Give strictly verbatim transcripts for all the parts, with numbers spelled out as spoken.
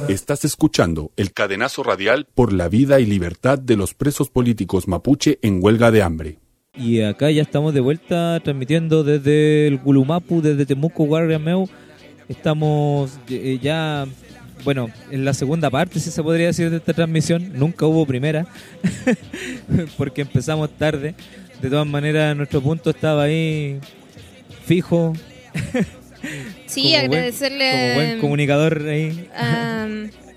Estás escuchando el cadenazo radial por la vida y libertad de los presos políticos mapuche en huelga de hambre. Y acá ya estamos de vuelta transmitiendo desde el Gulumapu, desde Temuco, Guardiameu. Estamos eh, ya, bueno, en la segunda parte, si se podría decir, de esta transmisión. Nunca hubo primera, porque empezamos tarde. De todas maneras, nuestro punto estaba ahí fijo. Sí, como agradecerle buen, como buen comunicador ahí. A,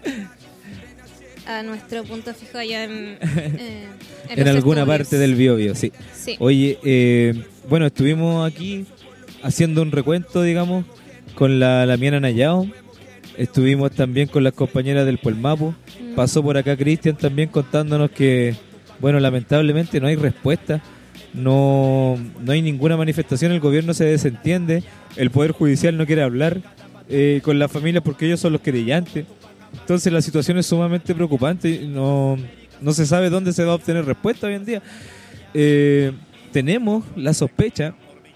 a nuestro punto fijo allá en, eh, en, en alguna estudios. parte del Biobío, sí. sí. Oye, eh, bueno, estuvimos aquí haciendo un recuento, digamos, con la Lamiana Nayao. Estuvimos también con las compañeras del Puelmapu. Mm. Pasó por acá Cristian también contándonos que, bueno, lamentablemente no hay respuesta. No, no hay ninguna manifestación, el gobierno se desentiende, el Poder Judicial no quiere hablar eh, con las familias porque ellos son los querellantes. Entonces la situación es sumamente preocupante, no, no se sabe dónde se va a obtener respuesta hoy en día. Eh, tenemos la sospecha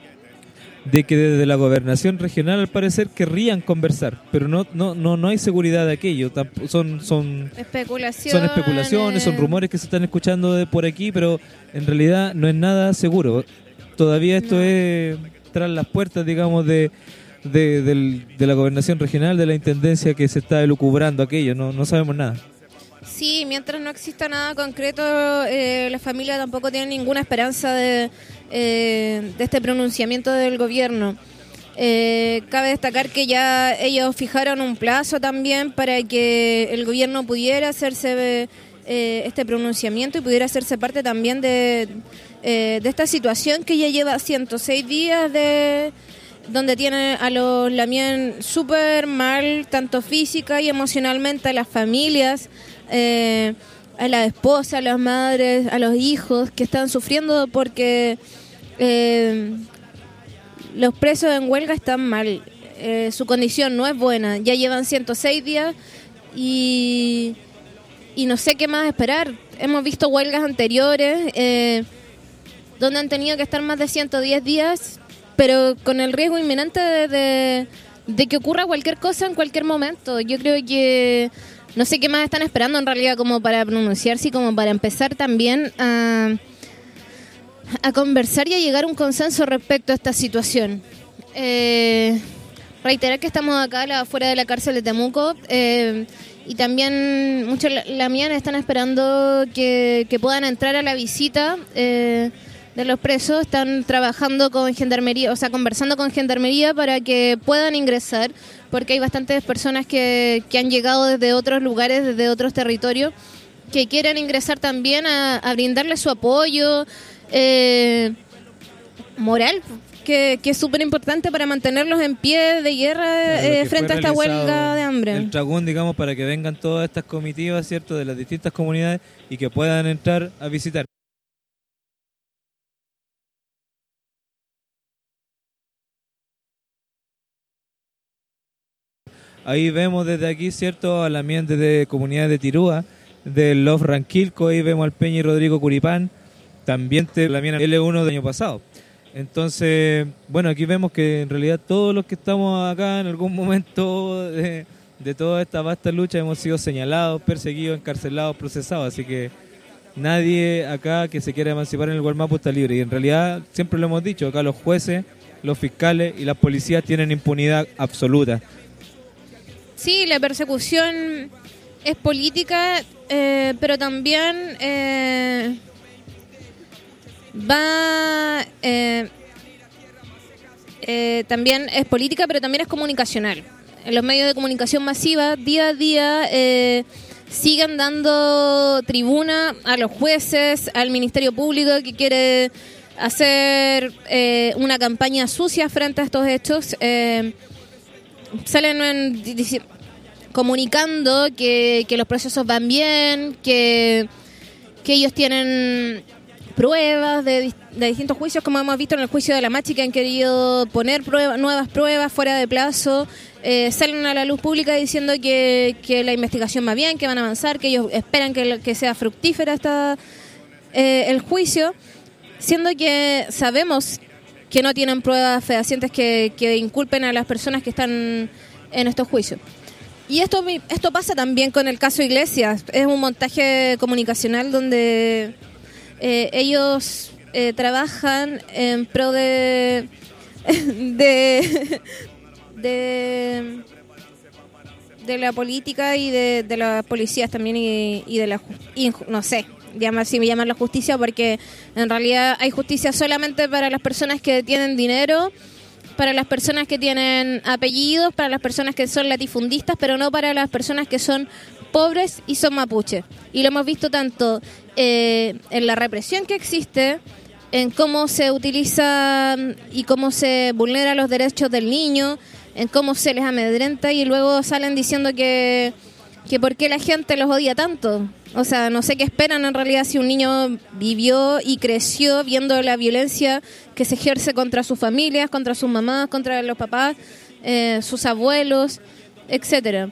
de que desde la gobernación regional al parecer querrían conversar, pero no no no no hay seguridad de aquello. Tamp- son son especulaciones, son especulaciones, son rumores que se están escuchando de por aquí, pero en realidad no es nada seguro. Todavía esto no. es tras las puertas, digamos, de de, del, de la gobernación regional, de la intendencia que se está elucubrando aquello. No no sabemos nada. Sí, mientras no exista nada concreto, eh, la familia tampoco tiene ninguna esperanza de, eh, de este pronunciamiento del gobierno. Eh, cabe destacar que ya ellos fijaron un plazo también para que el gobierno pudiera hacerse eh, este pronunciamiento y pudiera hacerse parte también de, eh, de esta situación que ya lleva ciento seis días de... donde tiene a los Lamien súper mal, tanto física y emocionalmente, a las familias, eh, a la esposa, a las madres, a los hijos que están sufriendo porque eh, los presos en huelga están mal, eh, su condición no es buena, ya llevan ciento seis días y, y no sé qué más esperar. Hemos visto huelgas anteriores eh, donde han tenido que estar más de ciento diez días, pero con el riesgo inminente de, de, de que ocurra cualquier cosa en cualquier momento. Yo creo que no sé qué más están esperando en realidad como para pronunciarse y como para empezar también a, a conversar y a llegar a un consenso respecto a esta situación. Eh, reiterar que estamos acá la, fuera de la cárcel de Temuco eh, y también muchos lamianes están esperando que, que puedan entrar a la visita eh, de los presos. Están trabajando con gendarmería, o sea, conversando con gendarmería para que puedan ingresar, porque hay bastantes personas que, que han llegado desde otros lugares, desde otros territorios, que quieren ingresar también a, a brindarles su apoyo eh, moral, que, que es súper importante para mantenerlos en pie de guerra eh, frente a esta huelga de hambre. El tragún, digamos, para que vengan todas estas comitivas, ¿cierto?, de las distintas comunidades y que puedan entrar a visitar. Ahí vemos desde aquí, ¿cierto?, al ambiente de comunidades de Tirúa, del Love Ranquilco. Ahí vemos al Peña y Rodrigo Curipán, también de la mina L uno del año pasado. Entonces, bueno, aquí vemos que en realidad todos los que estamos acá en algún momento de, de toda esta vasta lucha hemos sido señalados, perseguidos, encarcelados, procesados. Así que nadie acá que se quiera emancipar en el Gualmapu está libre. Y en realidad, siempre lo hemos dicho, acá los jueces, los fiscales y las policías tienen impunidad absoluta. Sí, la persecución es política, eh, pero también eh, va... Eh, eh, también es política, pero también es comunicacional. En los medios de comunicación masiva, día a día, eh, siguen dando tribuna a los jueces, al Ministerio Público que quiere hacer eh, una campaña sucia frente a estos hechos. Eh, salen en, comunicando que, que los procesos van bien, que, que ellos tienen pruebas de, de distintos juicios, como hemos visto en el juicio de la Machi, que han querido poner prueba, nuevas pruebas fuera de plazo. Eh, salen a la luz pública diciendo que, que la investigación va bien, que van a avanzar, que ellos esperan que, que sea fructífera esta, eh, el juicio, siendo que sabemos que no tienen pruebas fehacientes que, que inculpen a las personas que están en estos juicios. Y esto mi- esto pasa también con el caso Iglesias. Es un montaje comunicacional donde eh, ellos eh, trabajan en pro de de, de de la política y de, de las policías también y, y de la ju- y ju- no sé, llama, si me llaman la justicia, porque en realidad hay justicia solamente para las personas que tienen dinero, para las personas que tienen apellidos, para las personas que son latifundistas, pero no para las personas que son pobres y son mapuches. Y lo hemos visto tanto eh, en la represión que existe, en cómo se utiliza y cómo se vulnera los derechos del niño, en cómo se les amedrenta, y luego salen diciendo que, que por qué la gente los odia tanto. O sea, no sé qué esperan en realidad si un niño vivió y creció viendo la violencia que se ejerce contra sus familias, contra sus mamás, contra los papás, eh, sus abuelos, etcétera.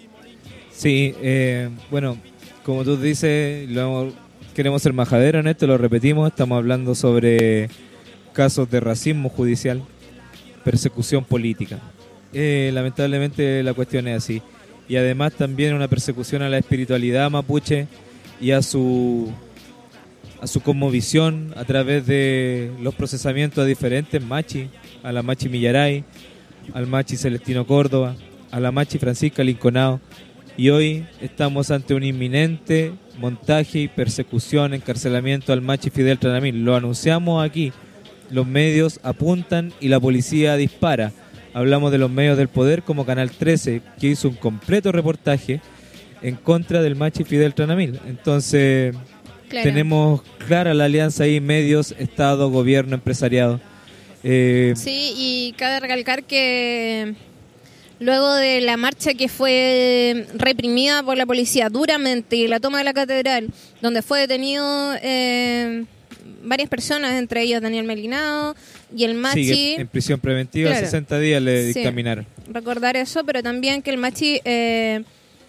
Sí, eh, bueno, como tú dices, lo hemos- queremos ser majadero en esto, lo repetimos, estamos hablando sobre casos de racismo judicial, persecución política. Eh, lamentablemente la cuestión es así. Y además también una persecución a la espiritualidad mapuche y a su a su cosmovisión a través de los procesamientos a diferentes machi, a la machi Millaray, al machi Celestino Córdoba, a la machi Francisca Linconao. Y hoy estamos ante un inminente montaje y persecución, encarcelamiento al machi Fidel Tranamil. Lo anunciamos aquí, los medios apuntan y la policía dispara. Hablamos de los medios del poder como Canal trece, que hizo un completo reportaje en contra del machi Fidel Tranamil. Entonces, Claro. tenemos clara la alianza ahí, medios, Estado, gobierno, empresariado. Eh, Sí, y cabe recalcar que luego de la marcha que fue reprimida por la policía duramente y la toma de la catedral, donde fue detenido eh, varias personas, entre ellos Daniel Melinao y el Machi. sigue en prisión preventiva, Claro. sesenta días le Sí. dictaminaron. Recordar eso, pero también que el Machi, eh,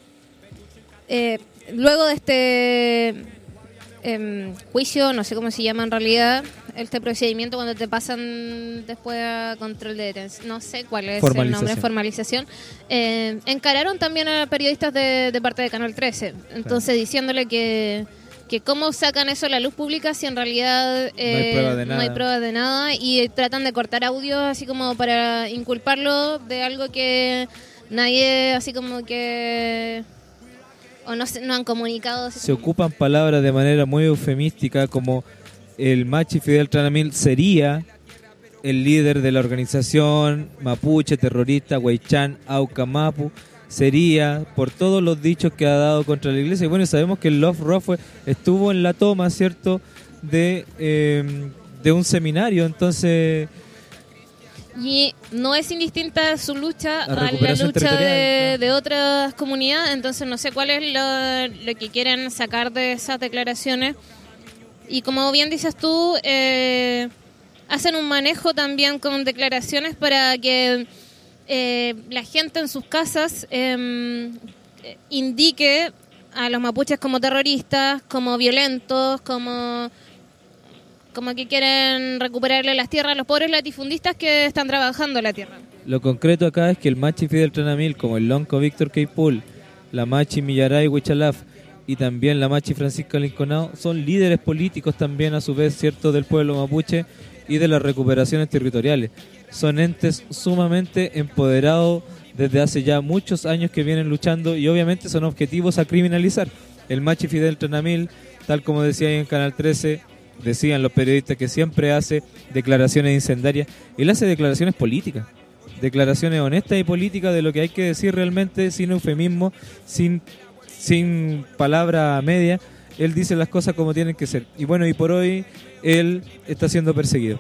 eh, luego de este em, juicio, no sé cómo se llama en realidad, este procedimiento cuando te pasan después a control de detención, no sé cuál es el Formalización. nombre, formalización, eh, encararon también a periodistas de, de parte de Canal trece, entonces diciéndole que que cómo sacan eso a la luz pública si en realidad eh, No hay prueba de no hay nada. pruebas de nada, y tratan de cortar audios así como para inculparlo de algo que nadie así como que o no se- no han comunicado así Se como- ocupan palabras de manera muy eufemística, como el machi Fidel Tranamil sería el líder de la organización mapuche terrorista Huaychán Auca Mapu, sería por todos los dichos que ha dado contra la iglesia. Y bueno, sabemos que el Love Rough estuvo en la toma, ¿cierto?, de, eh, de un seminario. Entonces, y no es indistinta su lucha La a la recuperación lucha de, territorial, claro. de otras comunidades, entonces no sé cuál es lo, lo que quieren sacar de esas declaraciones. Y como bien dices tú, eh, hacen un manejo también con declaraciones para que eh, la gente en sus casas eh, indique a los mapuches como terroristas, como violentos, como como que quieren recuperarle las tierras a los pobres latifundistas que están trabajando la tierra. lo concreto acá es que el machi Fidel Tranamil, como el lonco Víctor Keipul, la machi Millaray Huichalaf y también la machi Francisca Linconao, son líderes políticos también a su vez, ¿cierto?, del pueblo mapuche y de las recuperaciones territoriales. Son entes sumamente empoderados desde hace ya muchos años que vienen luchando, y obviamente son objetivos a criminalizar. El machi Fidel Tranamil, tal como decía ahí en Canal trece, decían los periodistas que siempre hace declaraciones incendiarias. Él hace declaraciones políticas, declaraciones honestas y políticas de lo que hay que decir realmente, sin eufemismo, sin, sin palabra media. Él dice las cosas como tienen que ser. Y bueno, y por hoy él está siendo perseguido.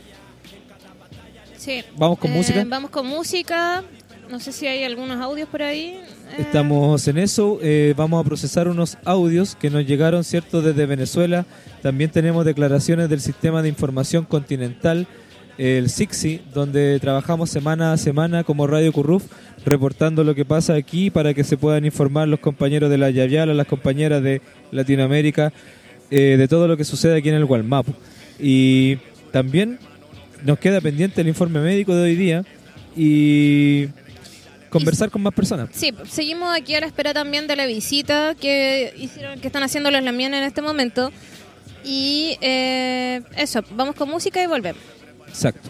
Sí. ¿Vamos con Eh, música? Vamos con música. No sé si hay algunos audios por ahí. Eh, Estamos en eso, eh, vamos a procesar unos audios que nos llegaron, ¿cierto?, desde Venezuela. También tenemos declaraciones del Sistema de Información Continental, el S I C S I, donde trabajamos semana a semana como Radio Curruf, reportando lo que pasa aquí para que se puedan informar los compañeros de la Yaviala, las compañeras de Latinoamérica, eh, de todo lo que sucede aquí en el Gualmapu. Y también nos queda pendiente el informe médico de hoy día, y conversar y, con más personas. Sí, seguimos aquí a la espera también de la visita que hicieron, que están haciendo los Lamien en este momento. Y eh, eso, vamos con música y volvemos. Exacto.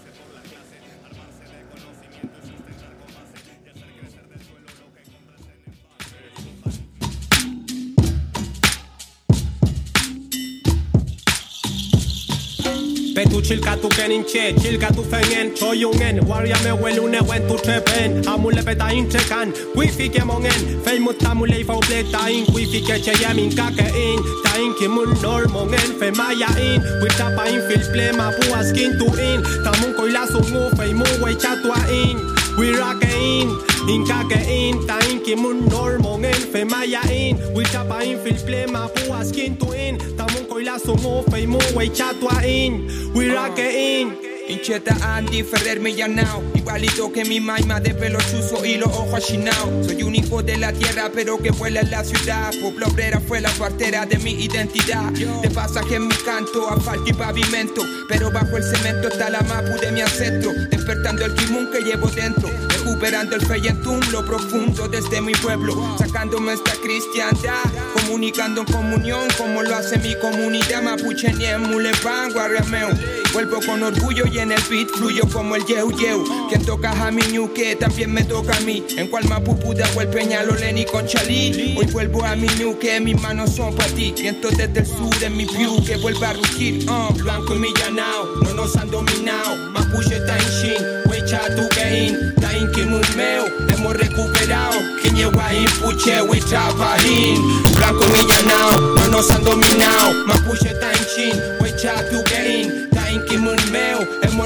Petu chilka tu kenin che, chilka tu fengen, choyungen, warrior me welune wen tu trepen, amule beta intrekan, wifi ke mongen, feimut tamule fa upleta in, wifi ke che yamin kake in, ta in kimun normongen, fe maya in, witapa in fil plema pu skin tu in, tamun koila sungu feimu we chatua in, we rock in, in kake in, ta in kimun normongen, fe maya in, witapa in fil plema pu skin tu in, tamun koila sungu feimu we chatua in. We rock it in. Incheta Andy Ferrer Millanao, igualito que mi maima de pelo chuzo y los ojos achinados. Soy un hijo de la tierra pero que vuela en la ciudad. Pueblo obrera fue la partera de mi identidad. De pasaje en mi canto, asfalto y pavimento, pero bajo el cemento está la mapu de mi ancestro. Despertando el kimun que llevo dentro, recuperando el feyentún, lo profundo desde mi pueblo. Sacándome esta cristiandad, comunicando en comunión como lo hace mi comunidad. Mapuche Niem, Mulepan, Guarriameo. Vuelvo con orgullo y en el beat fluyo como el yeu yeu. Quien toca a mi ñuque también me toca a mí. En cual Mapupuda o el Peñalolén y Conchalí. Hoy vuelvo a mi ñuque, mis manos son para ti. Viento desde el sur en mi view que vuelve a rugir. uh. Blanco y millanao, no nos han dominado. Mapuche Tainshin, Wecha Tukein, Tain Kimumeo, hemos recuperado. Kiñewain, Puche, Wecha Parin. Blanco y millanao, no nos han dominado. Mapuche Tainshin, Wecha Tukein, Tain Kimumeo, hemos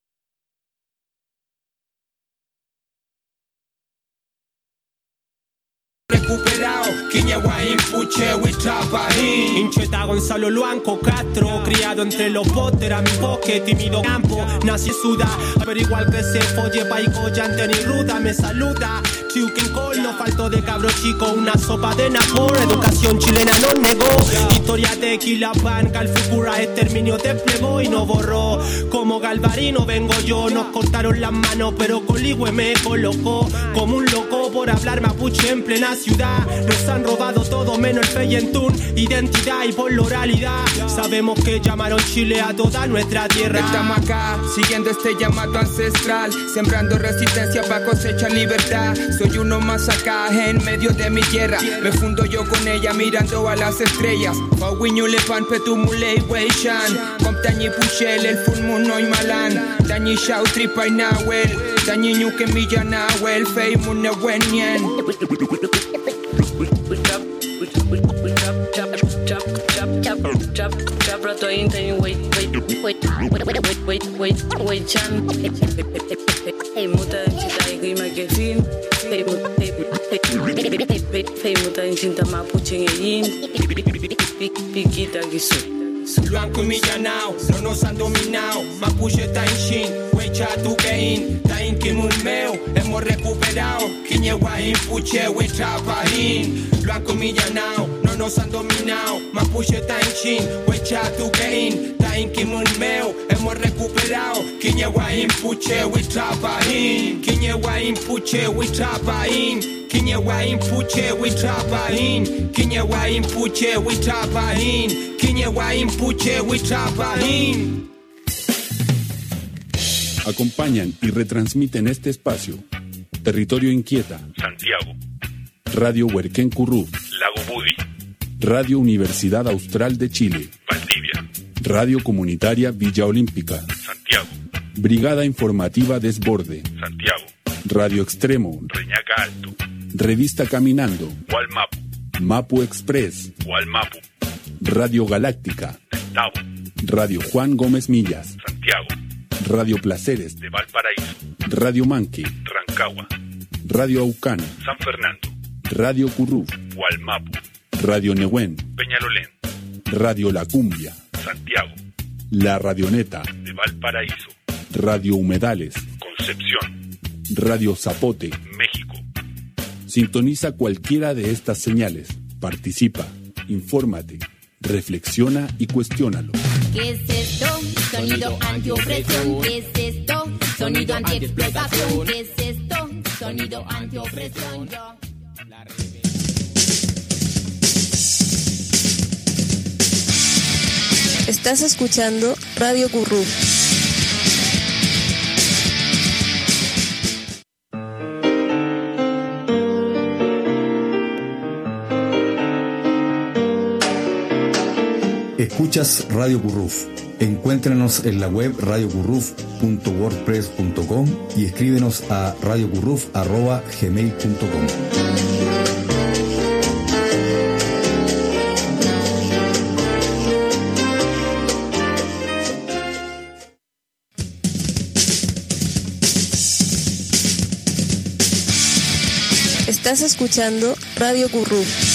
recuperado. Kiñewain, Puche, Wecha Parin. Incheta Gonzalo Luanco Castro, criado entre los botes, a mi bosque, tímido campo, nací suda, pero igual que se folle, paico, llante ni ruda, me saluda. Chiuquín Col, no faltó de cabro chico, una sopa de napor, educación chilena no negó, historia de Quilapán, Calfucura, exterminio desplegó y no borró, como Galvarino vengo yo, nos cortaron las manos, pero Coligüe me colocó, como un loco por hablar mapuche en plena ciudad, nos han robado todo menos el feyentún, identidad y por la oralidad, sabemos que llamaron Chile a toda nuestra tierra. Estamos acá, siguiendo este llamado ancestral, sembrando resistencia para cosechar libertad. Soy uno más acá en medio de mi tierra. Me fundo yo con ella mirando a las estrellas. Pauiñule pan petumule weishan. Comptañi puchel el fulmun no malan. Dañi shau tripa nahuel. Dañi ñuque millanahuel. Fei mune wenien. Chap rato inten wait wait wait wait wait wait wait chan hey muta chita igima que fin hey hey muta chinta mapuche yin piquita guiso. Blanco y millanao, no nos han dominado. Mapuche Tainshin, Wecha Tukein, Tain Kimumeo, hemos recuperado. Kiñewain, Puche, Wecha Parin. Blanco y millanao, no nos han dominado. Mapuche Tainshin, Wecha Tukein, Tain Kimumeo, hemos recuperado. Kiñewain, Puche, Wecha Parin. Kiñewain, Puche, Wecha Parin. Kiñewain, Puche, Wecha Parin. Kiñewain, Puche, Wecha Parin. Kiñewain, Puche, Wecha Parin. Acompañan y retransmiten este espacio Territorio Inquieta, Santiago, Radio Huerquén Currú, Lago Budi, Radio Universidad Austral de Chile, Valdivia, Radio Comunitaria Villa Olímpica, Santiago, Brigada Informativa Desborde, Santiago, Radio Extremo, Reñaca Alto, Revista Caminando, Gualmapu, Mapu Express, Gualmapu, Radio Galáctica, Testavo, Radio Juan Gómez Millas, Santiago, Radio Placeres, de Valparaíso, Radio Manque, Rancagua, Radio Aucán, San Fernando, Radio Currú, Gualmapu, Radio Nehuen, Peñalolén, Radio La Cumbia, Santiago, La Radioneta, de Valparaíso, Radio Humedales, Concepción, Radio Zapote. México. Sintoniza cualquiera de estas señales, participa, infórmate, reflexiona y cuestiónalo. ¿Qué es esto? Sonido antiopresión. ¿Qué es esto? Sonido antiexplotación. ¿Qué es esto? sonido antiopresión. Estás escuchando Radio Currú. Escuchas Radio Curruf. Encuéntranos en la web radio curruf punto wordpress punto com y escríbenos a radiocurruf arroba gmail punto com. Estás escuchando Radio Curruf.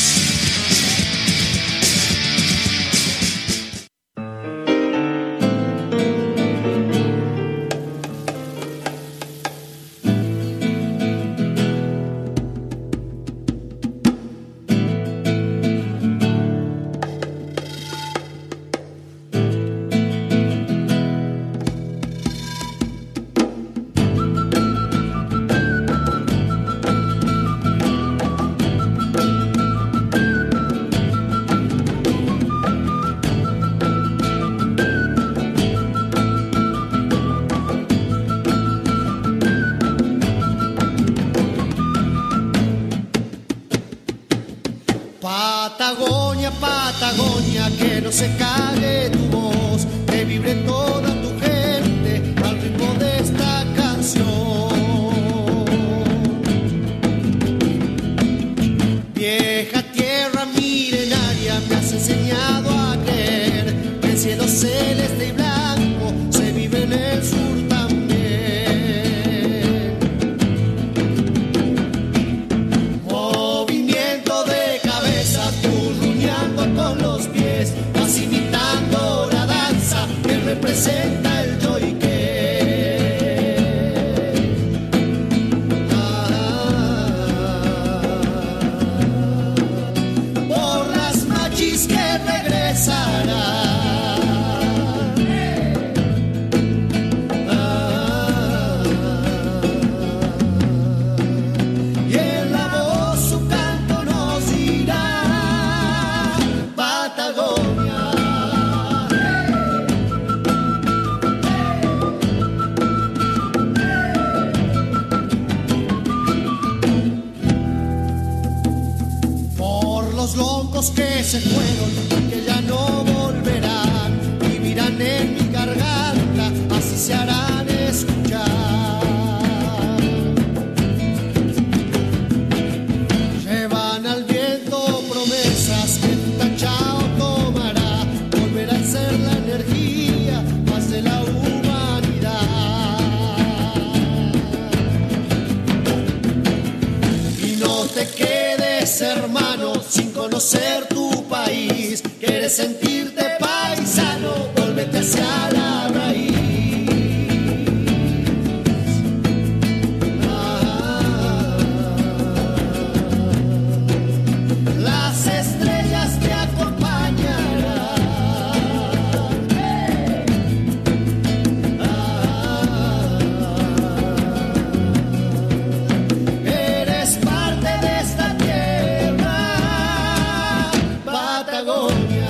Patagonia, Patagonia, que no se calle tu voz, que vibre toda tu gente al ritmo de esta canción. Vieja tierra milenaria, me has enseñado a creer que el cielo celeste y blanco se vive en el sur también. Movimiento de cabeza, turruñando con los pies, vas imitando la danza que representa el yo y qué. Por las machis que regresarán. Y en la voz su canto nos dirá Patagonia. Por los locos que se fueron y que ya no volverán, vivirán en mi garganta, así se harán escuchar. Llevan al viento promesas que tu tachao tomará, volverá a ser la energía más de la humanidad. Y no te quedes, hermano, sin conocer tu país. Quieres sentirte paisano, vuélvete hacia la raíz. Ah, las estrellas te acompañarán. Ah, eres parte de esta tierra, Patagonia.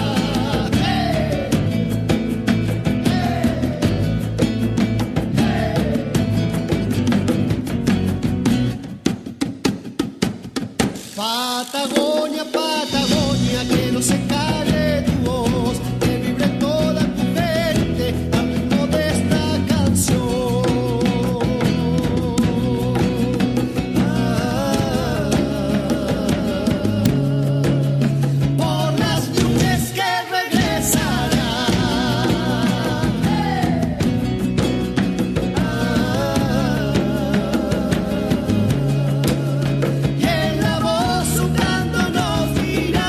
Patagonia, Patagonia, que no se calle tu voz, que vibre toda tu gente al ritmo de esta canción. Ah, por las nubes que regresarán. Ah, y en la voz su canto nos dirá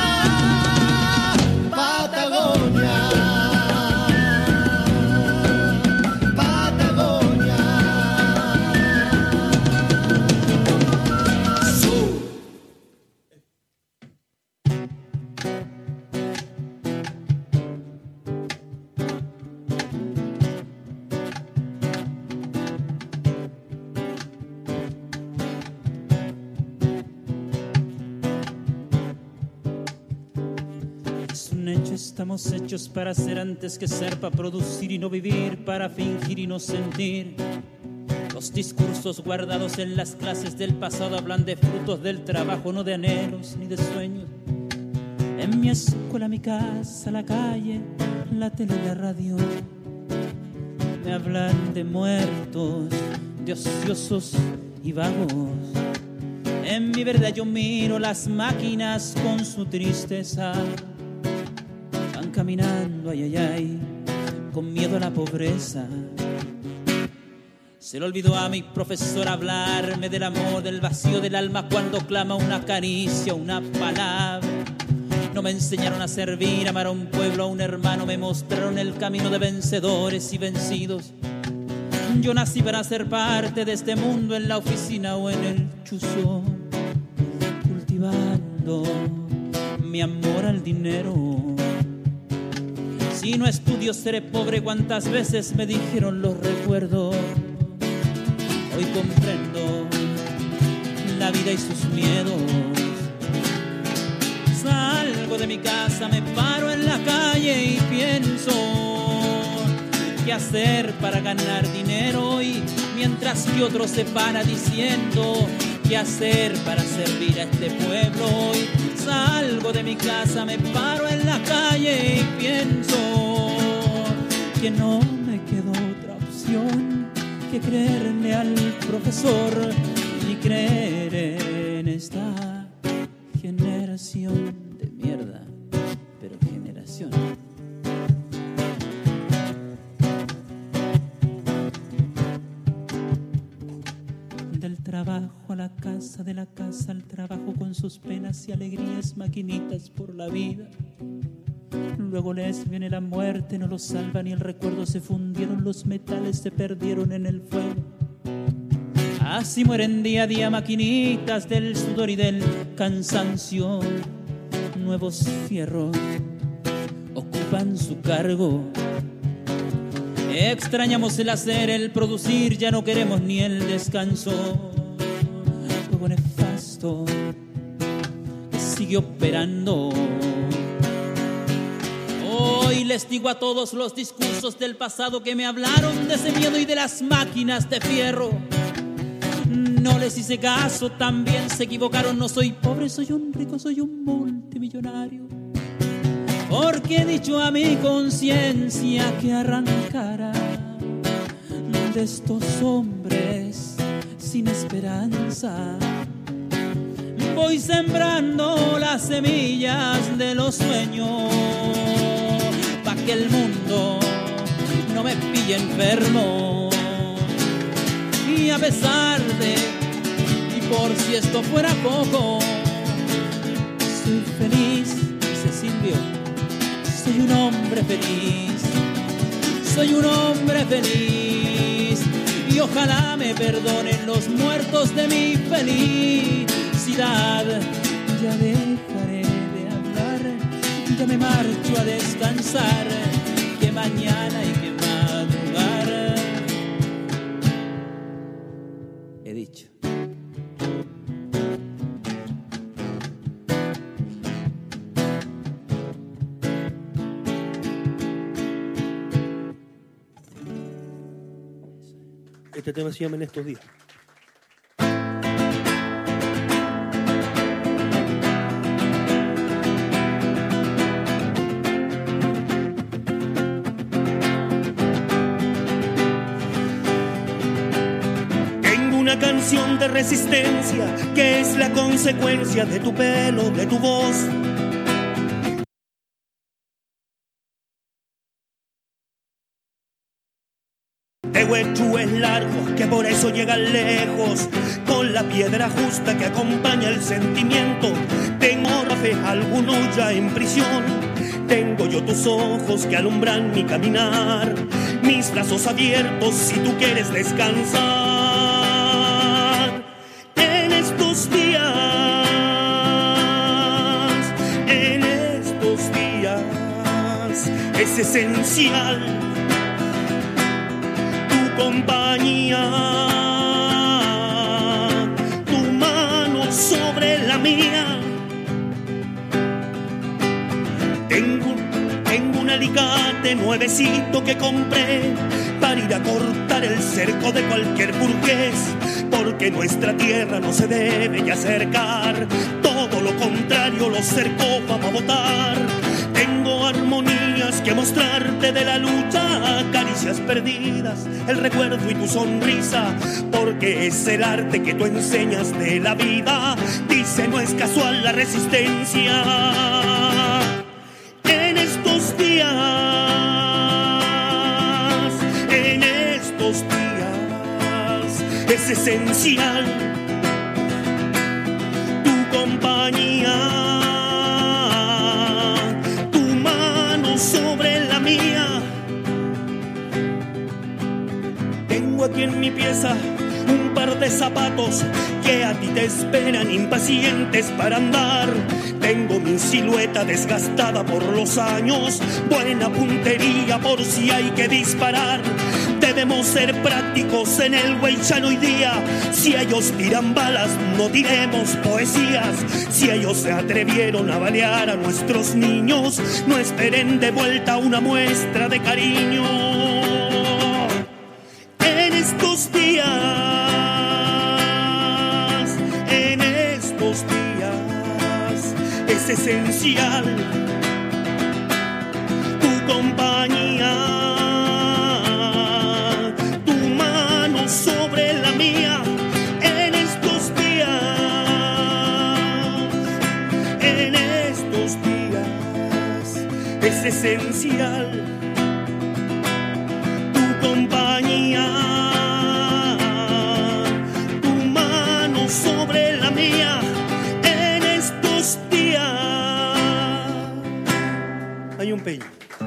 un hecho, estamos hechos para ser antes que ser, para producir y no vivir, para fingir y no sentir. Los discursos guardados en las clases del pasado hablan de frutos del trabajo, no de anhelos ni de sueños. En mi escuela, mi casa, la calle, la tele y la radio me hablan de muertos, de ociosos y vagos. En mi verdad yo miro las máquinas con su tristeza. Van caminando, ay, ay, ay, con miedo a la pobreza. Se le olvidó a mi profesor hablarme del amor, del vacío del alma cuando clama una caricia, una palabra. No me enseñaron a servir, a amar a un pueblo, a un hermano. Me mostraron el camino de vencedores y vencidos. Yo nací para ser parte de este mundo, en la oficina o en el chuzo, cultivando mi amor al dinero. Si no estudio seré pobre, cuántas veces me dijeron los recuerdos. Hoy comprendo la vida y sus miedos. Salgo de mi casa, me paro en la calle y pienso qué hacer para ganar dinero, y mientras que otro se para diciendo qué hacer para servir a este pueblo. Y salgo de mi casa, me paro en la calle y pienso que no me quedó otra opción que creerle al profesor y creer en esta generación de mierda, pero generación. Del trabajo a la casa, de la casa al trabajo, con sus penas y alegrías, maquinitas por la vida. Luego les viene la muerte, no los salva ni el recuerdo. Se fundieron los metales, se perdieron en el fuego. Así mueren día a día maquinitas del sudor y del cansancio. Nuevos fierros ocupan su cargo. Extrañamos el hacer, el producir, ya no queremos ni el descanso. Fuego nefasto que sigue operando. Hoy les digo a todos los discursos del pasado que me hablaron de ese miedo y de las máquinas de fierro. No les hice caso, también se equivocaron. No soy pobre, soy un rico, soy un multimillonario. Porque he dicho a mi conciencia que arrancara de estos hombres sin esperanza. Voy sembrando las semillas de los sueños, pa' que el mundo no me pille enfermo. Y a pesar de, y por si esto fuera poco, soy feliz, dice Silvio, soy un hombre feliz, soy un hombre feliz. Y ojalá me perdonen los muertos de mi felicidad. Ya dejaré de hablar, ya me marcho a descansar, que mañana hay que madrugar. He dicho. Este tema se llama En estos días. Tengo una canción de resistencia que es la consecuencia de tu pelo, de tu voz. Tehuechu es largo, que por eso llega lejos, con la piedra justa que acompaña el sentimiento. Tengo fe, alguno ya en prisión. Tengo yo tus ojos que alumbran mi caminar, mis brazos abiertos si tú quieres descansar. En estos días, en estos días, es esencial compañía, tu mano sobre la mía. Tengo alicate nuevecito que compré para ir a cortar el cerco de cualquier burgués, porque nuestra tierra no se debe ya acercar, todo lo contrario los cercos vamos a botar. Tengo armonías que mostrarte de la lucha, caricias perdidas, el recuerdo y tu sonrisa, porque es el arte que tú enseñas de la vida. Dice, no es casual la resistencia. En estos días, en estos días, es esencial tu compañía. Sobre la mía, tengo aquí en mi pieza un par de zapatos que a ti te esperan impacientes para andar. Tengo mi silueta desgastada por los años, buena puntería por si hay que disparar. Debemos ser prácticos en el Huaychán hoy día. Si ellos tiran balas, no tiremos poesías. Si ellos se atrevieron a balear a nuestros niños, no esperen de vuelta una muestra de cariño. En estos días, en estos días, es esencial tu compañía. Sobre la mía, en estos días, en estos días, es esencial tu compañía, tu mano sobre la mía, en estos días. Hay un peño.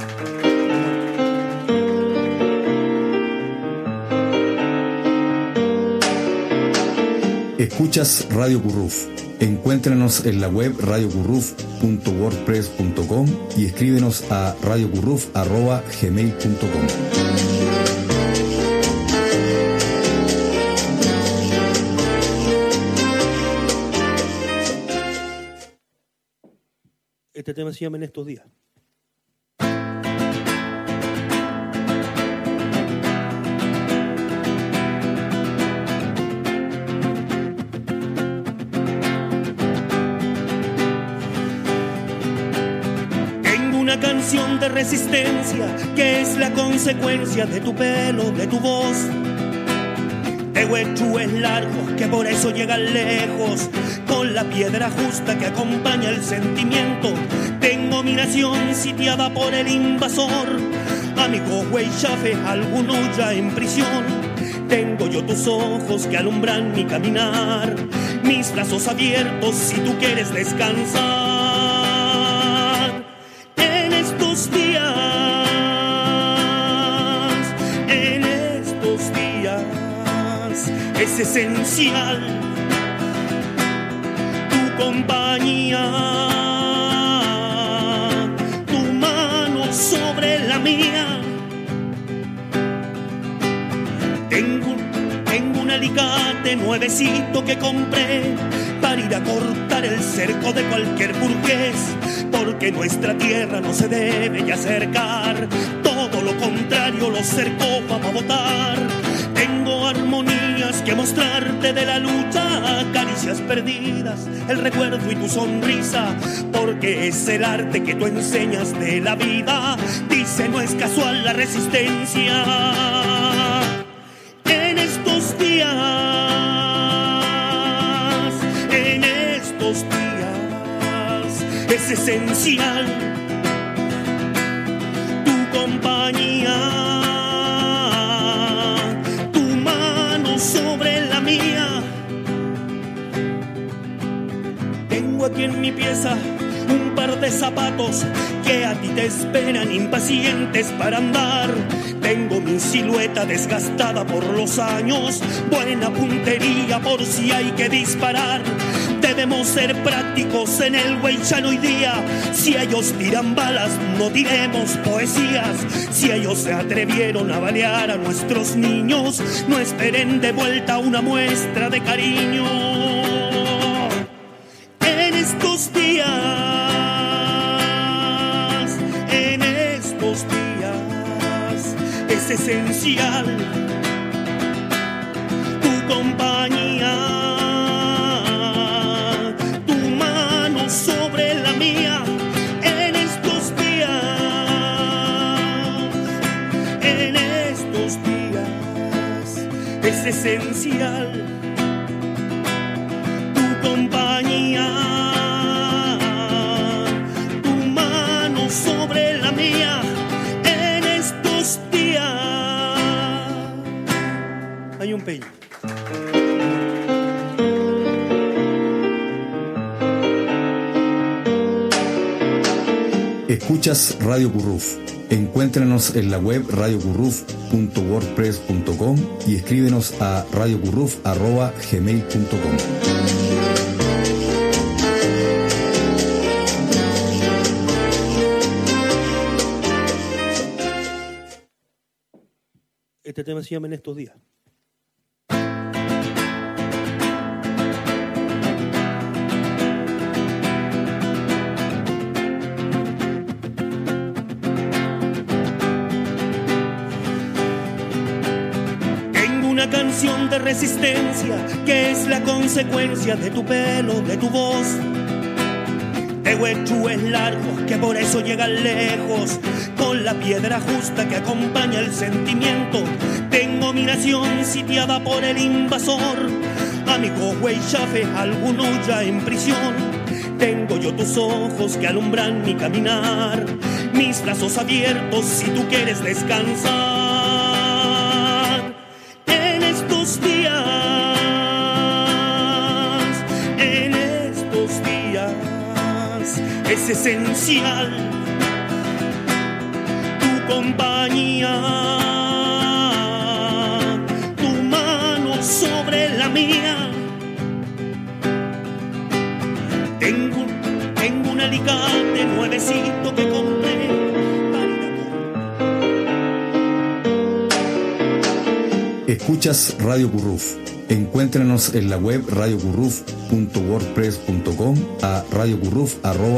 Escuchas Radio Curruf. Encuéntranos en la web radio curruf punto wordpress punto com y escríbenos a radio curruf arroba gmail punto com. Este tema se llama En estos días. Canción de resistencia que es la consecuencia de tu pelo, de tu voz. De huechúes largos que por eso llegan lejos, con la piedra justa que acompaña el sentimiento. Tengo mi nación sitiada por el invasor, amigos huaychafes, algunos ya en prisión. Tengo yo tus ojos que alumbran mi caminar, mis brazos abiertos si tú quieres descansar. Días, en estos días, es esencial tu compañía, tu mano sobre la mía. Tengo, tengo un alicate nuevecito que compré para ir a cortar el cerco de cualquier burgués, porque nuestra tierra no se debe ya acercar, todo lo contrario los cercos vamos a botar. Tengo armonías que mostrarte de la lucha, caricias perdidas, el recuerdo y tu sonrisa, porque es el arte que tú enseñas de la vida. Dice, no es casual la resistencia. En estos días, en estos días, es esencial tu compañía, tu mano sobre la mía. Tengo aquí en mi pieza un par de zapatos que a ti te esperan impacientes para andar. Tengo mi silueta desgastada por los años, buena puntería por si hay que disparar. Debemos ser prácticos en el Huaychán hoy día. Si ellos tiran balas, no tiremos poesías. Si ellos se atrevieron a balear a nuestros niños, no esperen de vuelta una muestra de cariño. En estos días, en estos esencial. Tu compañía, tu mano sobre la mía en estos días, en estos días es esencial. Tu compañía, tu mano sobre la mía en estos días. Hay un peño. Escuchas Radio Curruf. Encuéntranos en la web radio curruf punto wordpress punto com y escríbenos a radio curruf arroba gmail punto com. Este tema se llama En estos días. Canción de resistencia que es la consecuencia de tu pelo, de tu voz. De huechu es largo que por eso llega lejos, con la piedra justa que acompaña el sentimiento. Tengo mi nación sitiada por el invasor, amigo Hueychafe, alguno ya en prisión. Tengo yo tus ojos que alumbran mi caminar, mis brazos abiertos si tú quieres descansar. Días, en estos días es esencial tu compañía, tu mano sobre la mía. Tengo, tengo un alicate nuevecito que compré. Escuchas Radio Curruf. Encuéntranos en la web radio curruf punto wordpress punto com, a radio curruf arroba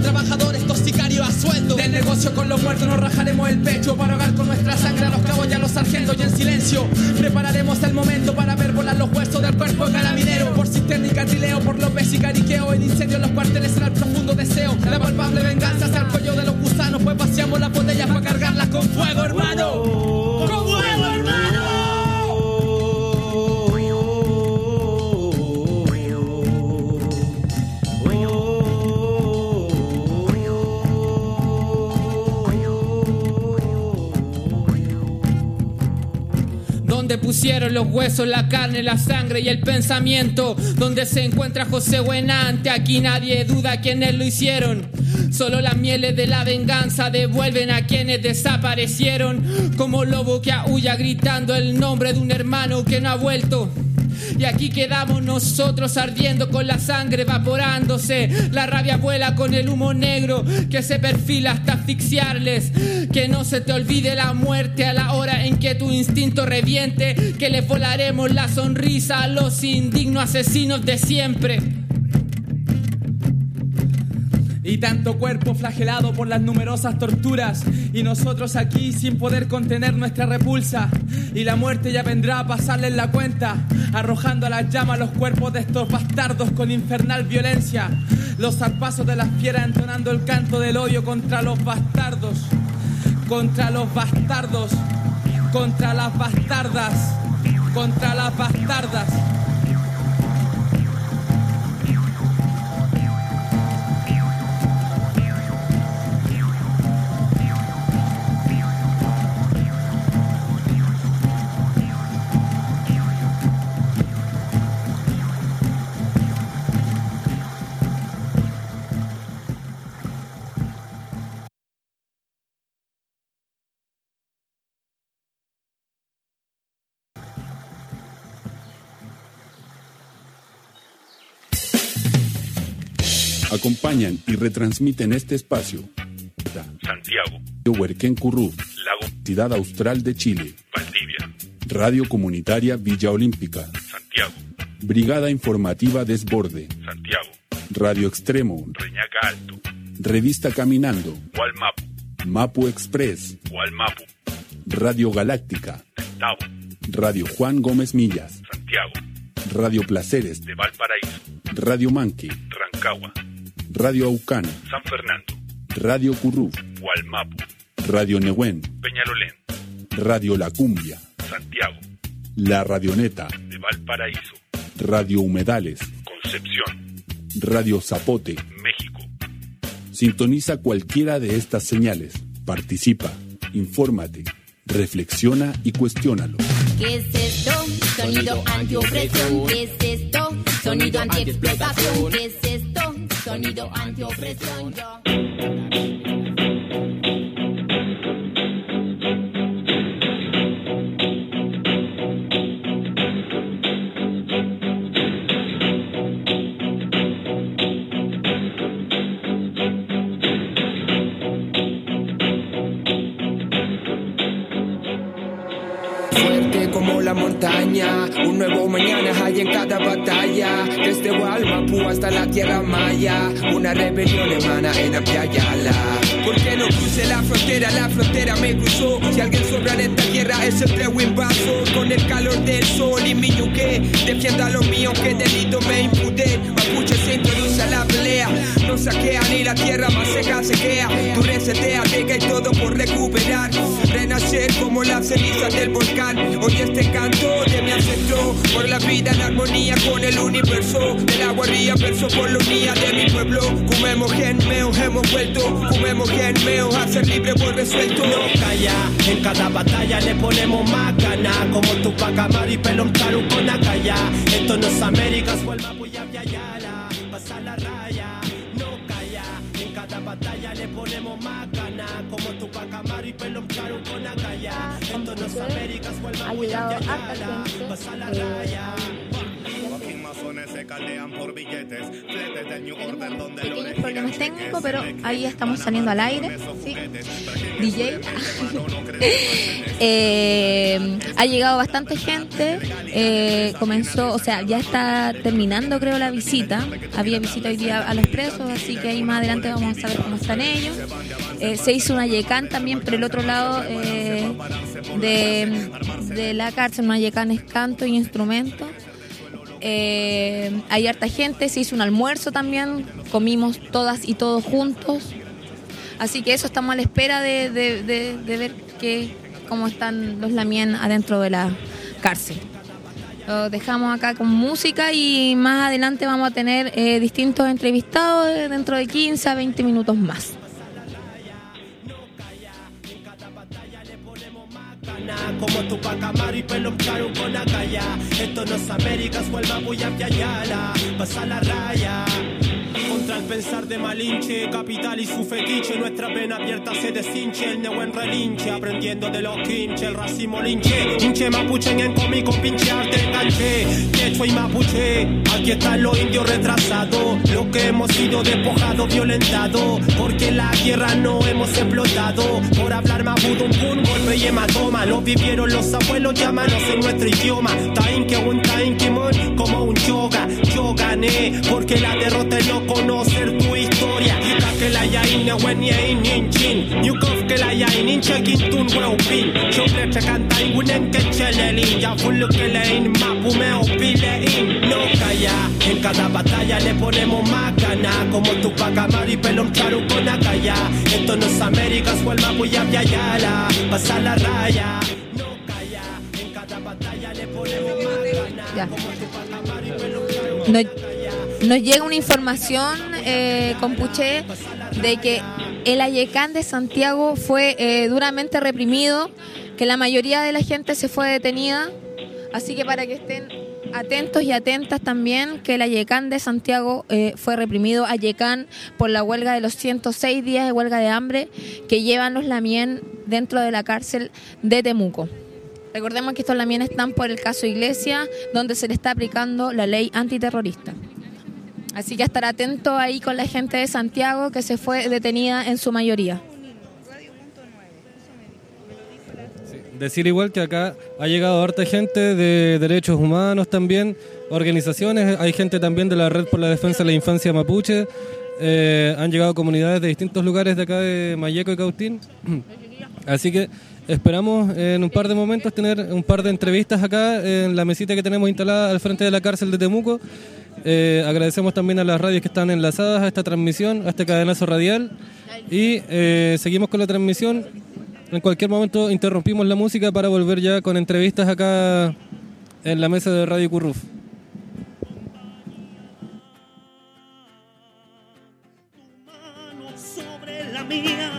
trabajadores, estos sicarios a sueldo. Del negocio con los muertos nos rajaremos el pecho para ahogar con nuestra sangre a los cabos y a los sargentos. Y en silencio prepararemos el momento para ver volar los huesos del cuerpo de carabinero. Por cisterna y catrileo, por López y Cariqueo. En incendio en los cuarteles será el profundo deseo. La palpable venganza hacia el cuello de los gusanos. Pues vaciamos las botellas para cargarlas con fuego, hermano. ¡Con fuego, hermano! Donde pusieron los huesos, la carne, la sangre y el pensamiento. Donde se encuentra José Buenante, aquí nadie duda quiénes lo hicieron. Solo las mieles de la venganza devuelven a quienes desaparecieron. Como lobo que aúlla gritando el nombre de un hermano que no ha vuelto. Y aquí quedamos nosotros ardiendo con la sangre evaporándose. La rabia vuela con el humo negro que se perfila hasta asfixiarles. Que no se te olvide la muerte a la hora en que tu instinto reviente. Que les volaremos la sonrisa a los indignos asesinos de siempre. Y tanto cuerpo flagelado por las numerosas torturas. Y nosotros aquí sin poder contener nuestra repulsa. Y la muerte ya vendrá a pasarles la cuenta, arrojando a las llamas los cuerpos de estos bastardos con infernal violencia. Los zarpazos de las fieras entonando el canto del odio contra los bastardos. Contra los bastardos. Contra las bastardas. Contra las bastardas. Acompañan y retransmiten este espacio. Santiago, Huerquén Currú, Lago, Ciudad Austral de Chile, Valdivia, Radio Comunitaria Villa Olímpica, Santiago, Brigada Informativa Desborde, Santiago, Radio Extremo, Reñaca Alto, Revista Caminando, Gualmapu, Mapu Express, Gualmapu, Radio Galáctica, Tavo, Radio Juan Gómez Millas, Santiago, Radio Placeres, de Valparaíso, Radio Manque, Rancagua, Radio Aucán, San Fernando, Radio Currú, Gualmapu, Radio Nehuén, Peñalolén, Radio La Cumbia, Santiago, La Radioneta, de Valparaíso, Radio Humedales, Concepción, Radio Zapote, México. Sintoniza cualquiera de estas señales, participa, infórmate, reflexiona y cuestiónalo. ¿Qué es esto? Sonido antiopresión. ¿Qué es esto? Sonido antiexplotación. ¿Qué es esto? Sonido antiopresión. Fuerte como la montaña, un nuevo mañana hay en cada batalla. Desde Gualmapu hasta la tierra maya, una rebelión emana en Apyayala. ¿Por qué no cruce la frontera? La frontera me cruzó. Si alguien sobra en esta tierra es el trego invaso. Con el calor del sol y mi yuque, defienda lo mío, que delito me imputé. Mapuche sintoniza la pelea, no saquea ni la tierra más seca sequea. Tú resetea, deja y todo por recuperar, renacer como las cenizas del volcán. Hoy este canto de mi ancestro, por la vida en armonía con el universo. De la guarría verso por la unidad de mi pueblo. Comemos gen meo, hemos vuelto. Comemos gen meo, a ser libre por resuelto. No calla, en cada batalla le ponemos más ganas. Como Tupac Amaru y Pelón Caru con Acaya. Esto no es Américas, Gualmapu y Apyayala. Pasa la raya, no calla, en cada batalla le ponemos más ganas. Como Tupac Amaru y Pelón Caru con Acaya. Esto no es Américas, Gualmapu y Apyayala. Pasa la raya. Pequeños problemas técnicos, pero ahí estamos saliendo al aire. ¿Sí? D J. eh, ha llegado bastante gente. Eh, comenzó, o sea, ya está terminando, creo, la visita. Había visita hoy día a los presos, así que ahí más adelante vamos a saber cómo están ellos. Eh, se hizo una yecán también por el otro lado eh, de, de la cárcel. Una yecán es canto y instrumento. Eh, hay harta gente, se hizo un almuerzo también, comimos todas y todos juntos, así que eso, estamos a la espera de, de, de, de ver que, cómo están los lamien adentro de la cárcel. Lo dejamos acá con música y más adelante vamos a tener eh, distintos entrevistados dentro de quince a veinte minutos más. Como Tupac Amaru y pelo claro con Acaya. Esto no es América, fue el Mapuya Piayala. Pasa la raya. Contra el pensar de Malinche, capital y su fetiche, nuestra pena abierta se deshinche, el neo en relinche, aprendiendo de los quinche, el racismo linche, hinche mapuche en cómico, pinche arte enganche, quechua y mapuche, aquí están los indios retrasados, los que hemos sido despojados, violentados, porque la tierra no hemos explotado, por hablar maputo un pun, golpe y hematoma, lo vivieron los abuelos, llámanos en nuestro idioma, tain que un tain kimon, como un yoga, yo gané, porque la derrota es no conocer tu historia. Quita que la yaina wenya in chin. New cof que la yaina in check in tun well pin. Chople te canta y wunen que chelelin. Ya full que la in mapu me opile in. No calla, en cada batalla le ponemos más gana. Como Tupac Amaru y pelón claro con Acaya. Esto no es América, fue el mapu ya yala. Pasa la raya. No calla, en cada batalla le ponemos más gana. Como Tupac Amaru y pelón claro con Acaya. Nos llega una información, eh, Compuche, de que el Ayecán de Santiago fue eh, duramente reprimido, que la mayoría de la gente se fue detenida, así que para que estén atentos y atentas también, que el Ayecán de Santiago eh, fue reprimido, Ayecán por la huelga de los ciento seis días de huelga de hambre que llevan los lamien dentro de la cárcel de Temuco. Recordemos que estos lamien están por el caso Iglesia, donde se le está aplicando la ley antiterrorista. Así que estar atento ahí con la gente de Santiago que se fue detenida en su mayoría. Sí, decir igual que acá ha llegado harta gente de derechos humanos también, organizaciones, hay gente también de la Red por la Defensa de la Infancia Mapuche, eh, han llegado comunidades de distintos lugares de acá de Mayeco y Cautín. Así que esperamos en un par de momentos tener un par de entrevistas acá en la mesita que tenemos instalada al frente de la cárcel de Temuco. Eh, agradecemos también a las radios que están enlazadas a esta transmisión, a este cadenazo radial, y eh, seguimos con la transmisión. En cualquier momento interrumpimos la música para volver ya con entrevistas acá en la mesa de Radio Curruf. Sobre la mía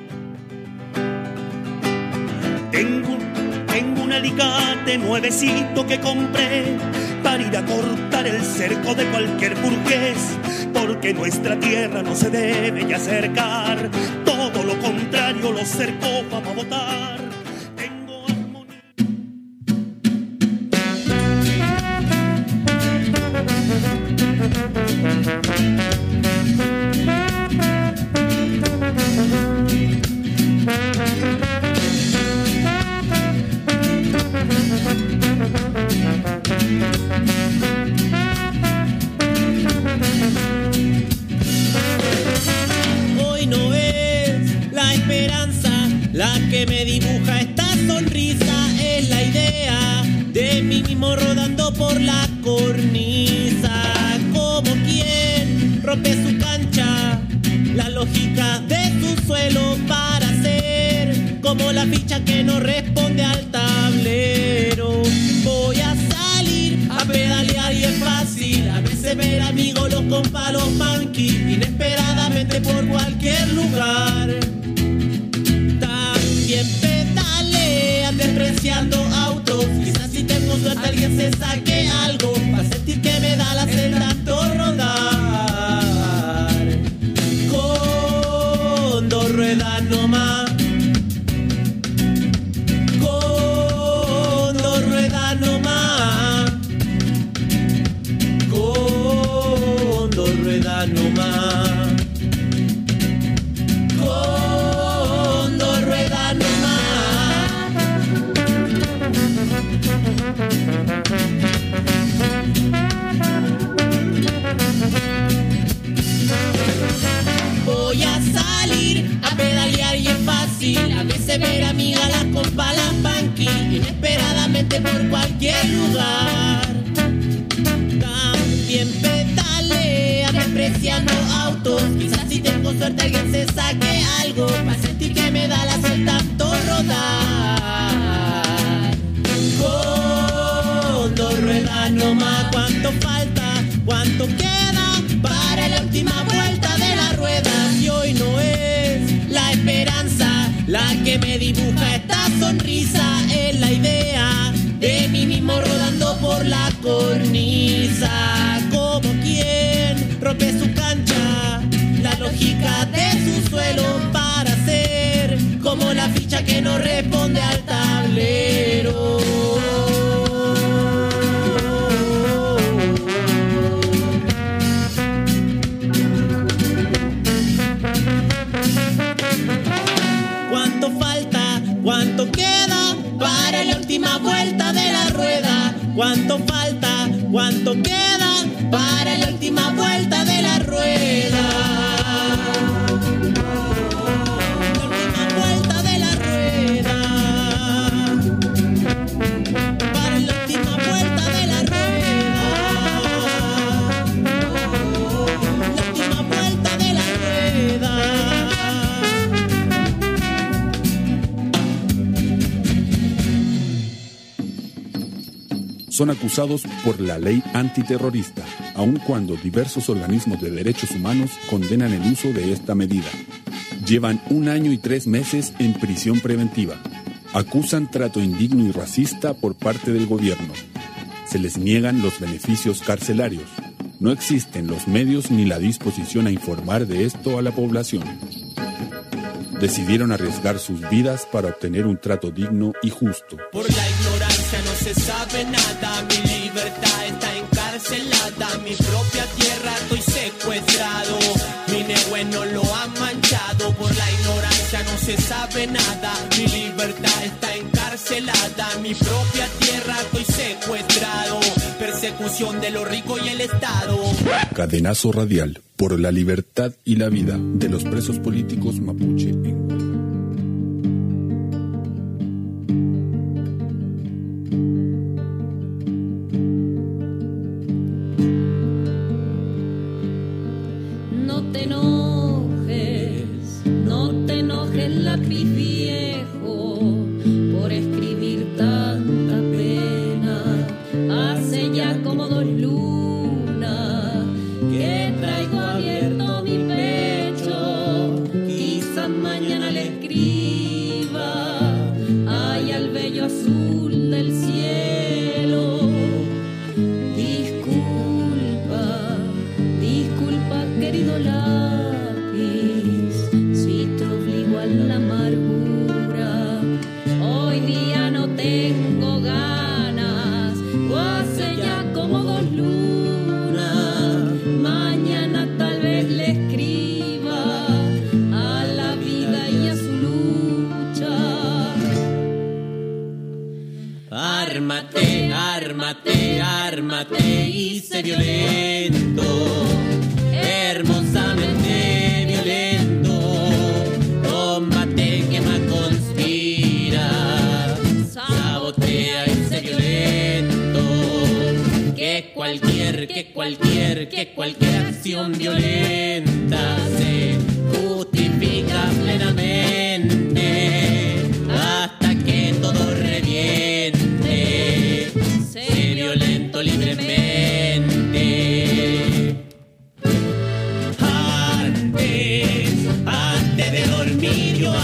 tengo, tengo un alicate nuevecito que compré para ir a cortar el cerco de cualquier burgués, porque nuestra tierra no se debe ya acercar, todo lo contrario, los cercó para votar. Tengo armonía. La que me dibuja esta sonrisa es la idea de mí mismo rodando por la cornisa. Como quien rompe su cancha, la lógica de su suelo para ser como la ficha que no responde al tablero. Voy a salir a pedalear y es fácil a veces ver amigos los compas los manquis inesperadamente por cualquier lugar. También pedalean despreciando autos. Quizás si tengo suerte alguien se saque algo para sentir que me da la sed tanto rodar. Con dos ruedas nomás, con dos ruedas nomás, con fácil a veces ver amigas las con palas funky, inesperadamente por cualquier lugar. También pedalea despreciando autos, quizás si tengo suerte alguien se saque algo, para sentir que me da la sed tanto rodar. Cuando rueda nomás, cuánto falta, cuánto queda para la última vuelta de la rueda. Y hoy no es la esperanza la que me dibuja esta sonrisa, es la idea de mí mismo rodando por la cornisa. Como quien rompe su cancha, la lógica de su suelo para ser como la ficha que no responde al tablero. ¿Cuánto falta? ¿Cuánto queda para la última vuelta de la rueda? ¿Cuánto falta? ¿Cuánto queda para la última vuelta de la rueda? La última vuelta de la rueda. Para la última vuelta de la rueda. La última vuelta de la rueda. Son acusados por la ley antiterrorista, aun cuando diversos organismos de derechos humanos condenan el uso de esta medida. Llevan un año y tres meses en prisión preventiva. Acusan trato indigno y racista por parte del gobierno. Se les niegan los beneficios carcelarios. No existen los medios ni la disposición a informar de esto a la población. Decidieron arriesgar sus vidas para obtener un trato digno y justo. Por la ignorancia no se sabe nada, mi libertad está encarcelada, mi propia tierra estoy secuestrado, mi negüeno lo ha manchado. Por la ignorancia no se sabe nada, mi libertad está encarcelada, mi propia tierra estoy secuestrado, persecución de los ricos y el Estado. Cadenazo radial por la libertad y la vida de los presos políticos mapuche en No te enojes, no te enojes, lápiz viejo, por escribir tanta pena. Hace ya como dos lunas que traigo abierto mi pecho. Quizás mañana le escriba ay al bello azul del cielo. Disculpa, disculpa querido lápiz, si te obligo a la amargura. Hoy día no tengo ganas, o hace ya como dos lunas. Mañana tal vez le escriba a la vida y a su lucha. Ármate, ármate, ármate y sé violento, hermosamente violento. Tómate, quema, conspira, sabotea y sé violento. Que cualquier, que cualquier, que cualquier acción violenta se justifica plenamente hasta que todo reviente. Sé violento libremente. Antes, antes de dormir yo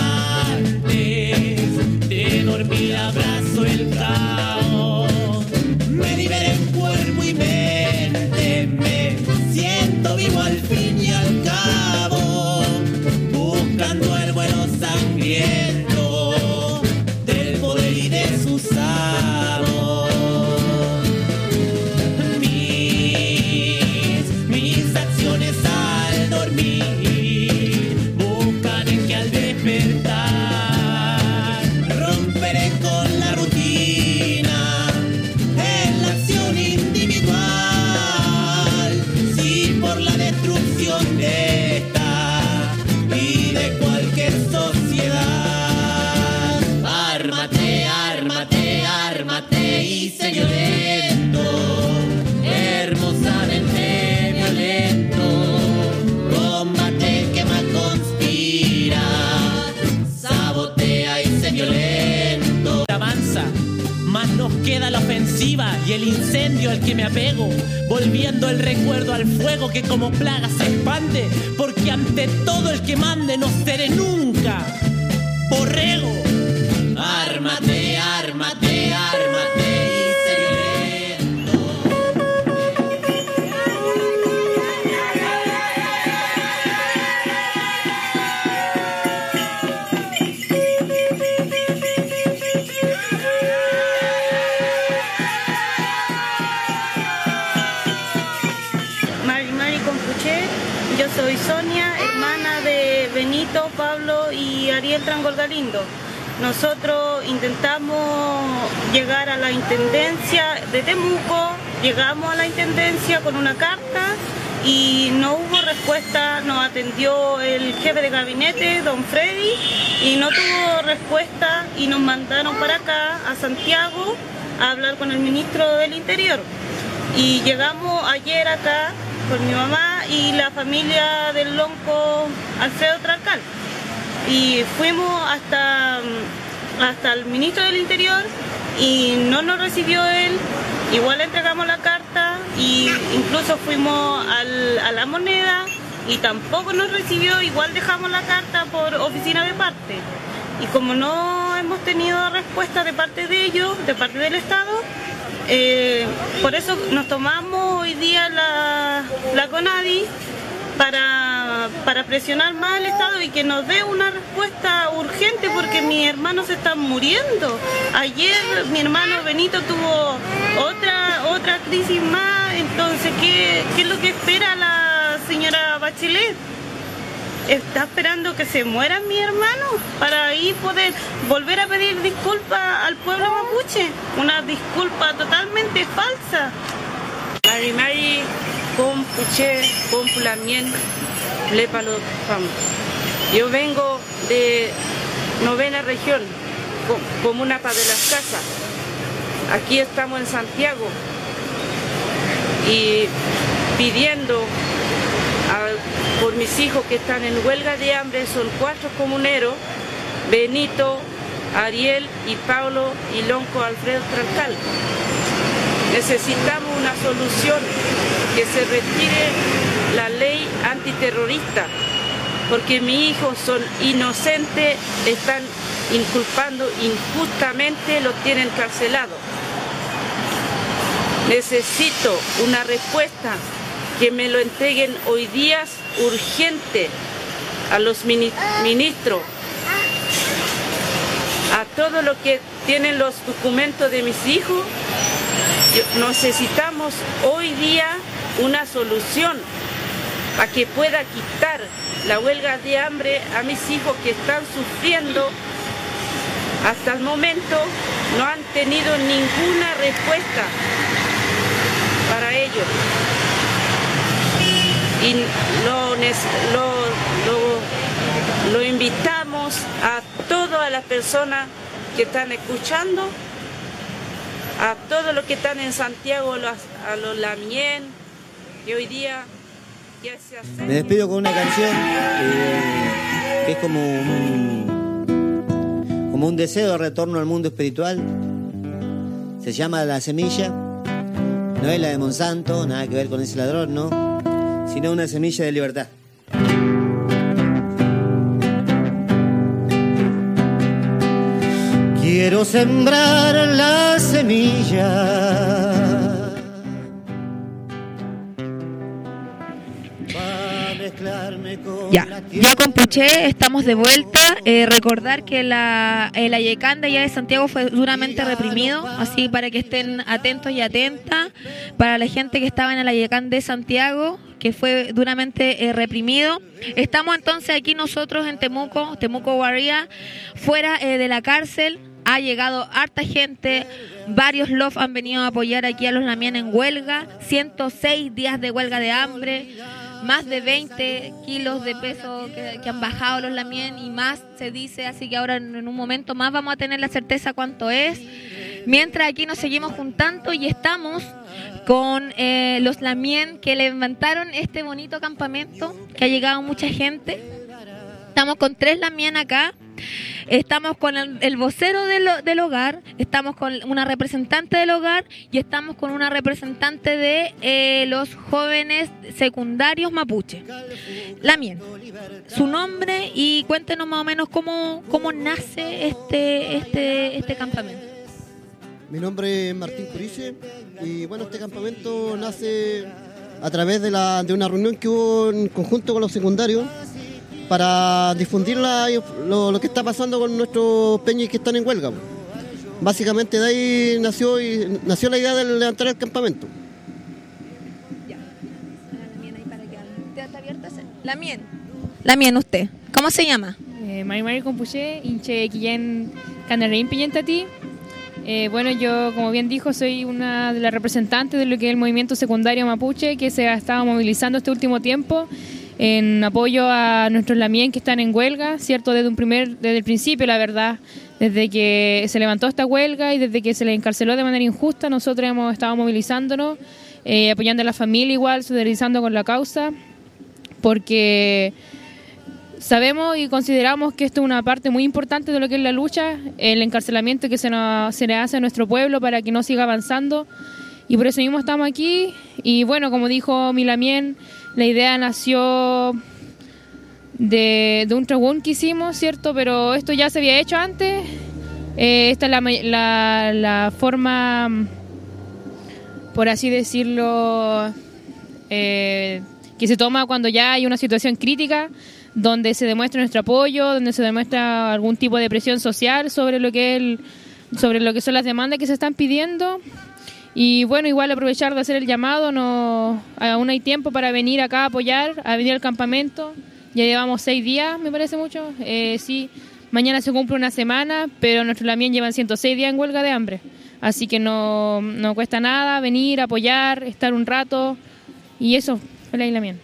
antes de dormir abrazo el caos. Me liberé en cuerpo y mente, me siento vivo al fin y al cabo, buscando el vuelo sangriento del poder y de sus amos. Mis, mis acciones al dormir buscan en que al despertar romperé con la y el incendio al que me apego, volviendo el recuerdo al fuego que como plaga se expande, porque ante todo el que mande no seré nunca borrego. Ármate, ármate, ármate y sé violento. Mari Mari Compuché, yo soy Sonia, hermana de Benito, Pablo y Ariel Trangol Galindo. Nosotros intentamos llegar a la intendencia de Temuco, llegamos a la intendencia con una carta y no hubo respuesta, nos atendió el jefe de gabinete, don Freddy, y no tuvo respuesta y nos mandaron para acá, a Santiago, a hablar con el ministro del Interior. Y llegamos ayer acá con mi mamá y la familia del lonco Alfredo Tralcal. Y fuimos hasta, hasta el ministro del Interior y no nos recibió él. Igual le entregamos la carta y incluso fuimos al, a la moneda y tampoco nos recibió. Igual dejamos la carta por oficina de parte. Y como no hemos tenido respuesta de parte de ellos, de parte del Estado, eh, por eso nos tomamos hoy día la, la CONADI para, para presionar más al Estado y que nos dé una respuesta urgente porque mis hermanos se están muriendo. Ayer mi hermano Benito tuvo otra, otra crisis más, entonces ¿qué, qué es lo que espera la señora Bachelet? ¿Está esperando que se mueran mis hermanos para ahí poder volver a pedir disculpas al pueblo mapuche? Una disculpa totalmente falsa. Mari Mari Compuché, Compulamien, Lepalo Pam. Yo vengo de novena región, comuna Pa de las Casas. Aquí estamos en Santiago y pidiendo a, por mis hijos que están en huelga de hambre, son cuatro comuneros, Benito, Ariel y Pablo y Lonco Alfredo Tralcal. Necesitamos una solución, que se retire la ley antiterrorista, porque mis hijos son inocentes, están inculpando injustamente, los tienen carcelados. Necesito una respuesta, que me lo entreguen hoy día urgente a los ministros, a todos los que tienen los documentos de mis hijos. Necesitamos hoy día una solución para que pueda quitar la huelga de hambre a mis hijos que están sufriendo. Hasta el momento no han tenido ninguna respuesta para ellos. Y lo, lo, lo, lo invitamos a todas las personas que están escuchando, a todos los que están en Santiago, a los Lamien, que hoy día ya se hace. Me despido con una canción eh, que es como un, como un deseo de retorno al mundo espiritual. Se llama La Semilla. No es la de Monsanto, nada que ver con ese ladrón, ¿no? Sino una semilla de libertad. Quiero sembrar la semilla para mezclarme con Ya, la tierra. ya Compuché, estamos de vuelta. Eh, recordar que la, el Ayecán de allá de Santiago fue duramente reprimido, así para que estén atentos y atentas. Para la gente que estaba en el Ayecán de Santiago, que fue duramente eh, reprimido. Estamos entonces aquí nosotros en Temuco, Temuco Guarría, fuera eh, de la cárcel. Ha llegado harta gente, varios L O F han venido a apoyar aquí a los Lamien en huelga, ciento seis días de huelga de hambre, más de veinte kilos de peso que, que han bajado los Lamien y más se dice, así que ahora en, en un momento más vamos a tener la certeza cuánto es. Mientras aquí nos seguimos juntando y estamos con eh, los Lamien que levantaron este bonito campamento, que ha llegado mucha gente. Estamos con tres Lamien acá. Estamos con el, el vocero del, del hogar, estamos con una representante del hogar y estamos con una representante de eh, los jóvenes secundarios mapuche. Lamien, su nombre y cuéntenos más o menos cómo, cómo nace este, este, este campamento. Mi nombre es Martín Curiche y bueno, este campamento nace a través de, la, de una reunión que hubo en conjunto con los secundarios para difundir la, lo, lo que está pasando con nuestros peñis que están en huelga. Básicamente de ahí nació, y, nació la idea de levantar el campamento. Lamien, Lamien, usted, ¿cómo se llama? Eh, Mari Mari Compuché, hinche Quillén Canareín Pillentati. Eh, bueno, yo, como bien dijo, soy una de las representantes de lo que es el movimiento secundario mapuche, que se ha estado movilizando este último tiempo en apoyo a nuestros lamien que están en huelga, cierto, desde un primer, desde el principio, la verdad, desde que se levantó esta huelga y desde que se les encarceló de manera injusta, nosotros hemos estado movilizándonos, eh, apoyando a la familia igual, solidarizando con la causa, porque sabemos y consideramos que esto es una parte muy importante de lo que es la lucha, el encarcelamiento que se, nos, se le hace a nuestro pueblo para que no siga avanzando, y por eso mismo estamos aquí. Y bueno, como dijo mi lamien, la idea nació de, de un trabún que hicimos, ¿cierto? Pero esto ya se había hecho antes. Eh, esta es la, la, la forma, por así decirlo, eh, que se toma cuando ya hay una situación crítica, donde se demuestra nuestro apoyo, donde se demuestra algún tipo de presión social sobre lo que es el, sobre lo que son las demandas que se están pidiendo. Y bueno, igual aprovechar de hacer el llamado, no, aún hay tiempo para venir acá a apoyar, a venir al campamento. Ya llevamos seis días, me parece mucho. Eh, sí, mañana se cumple una semana, pero nuestros lamien llevan ciento seis días en huelga de hambre. Así que no, no cuesta nada venir, apoyar, estar un rato. Y eso, feliz lamien.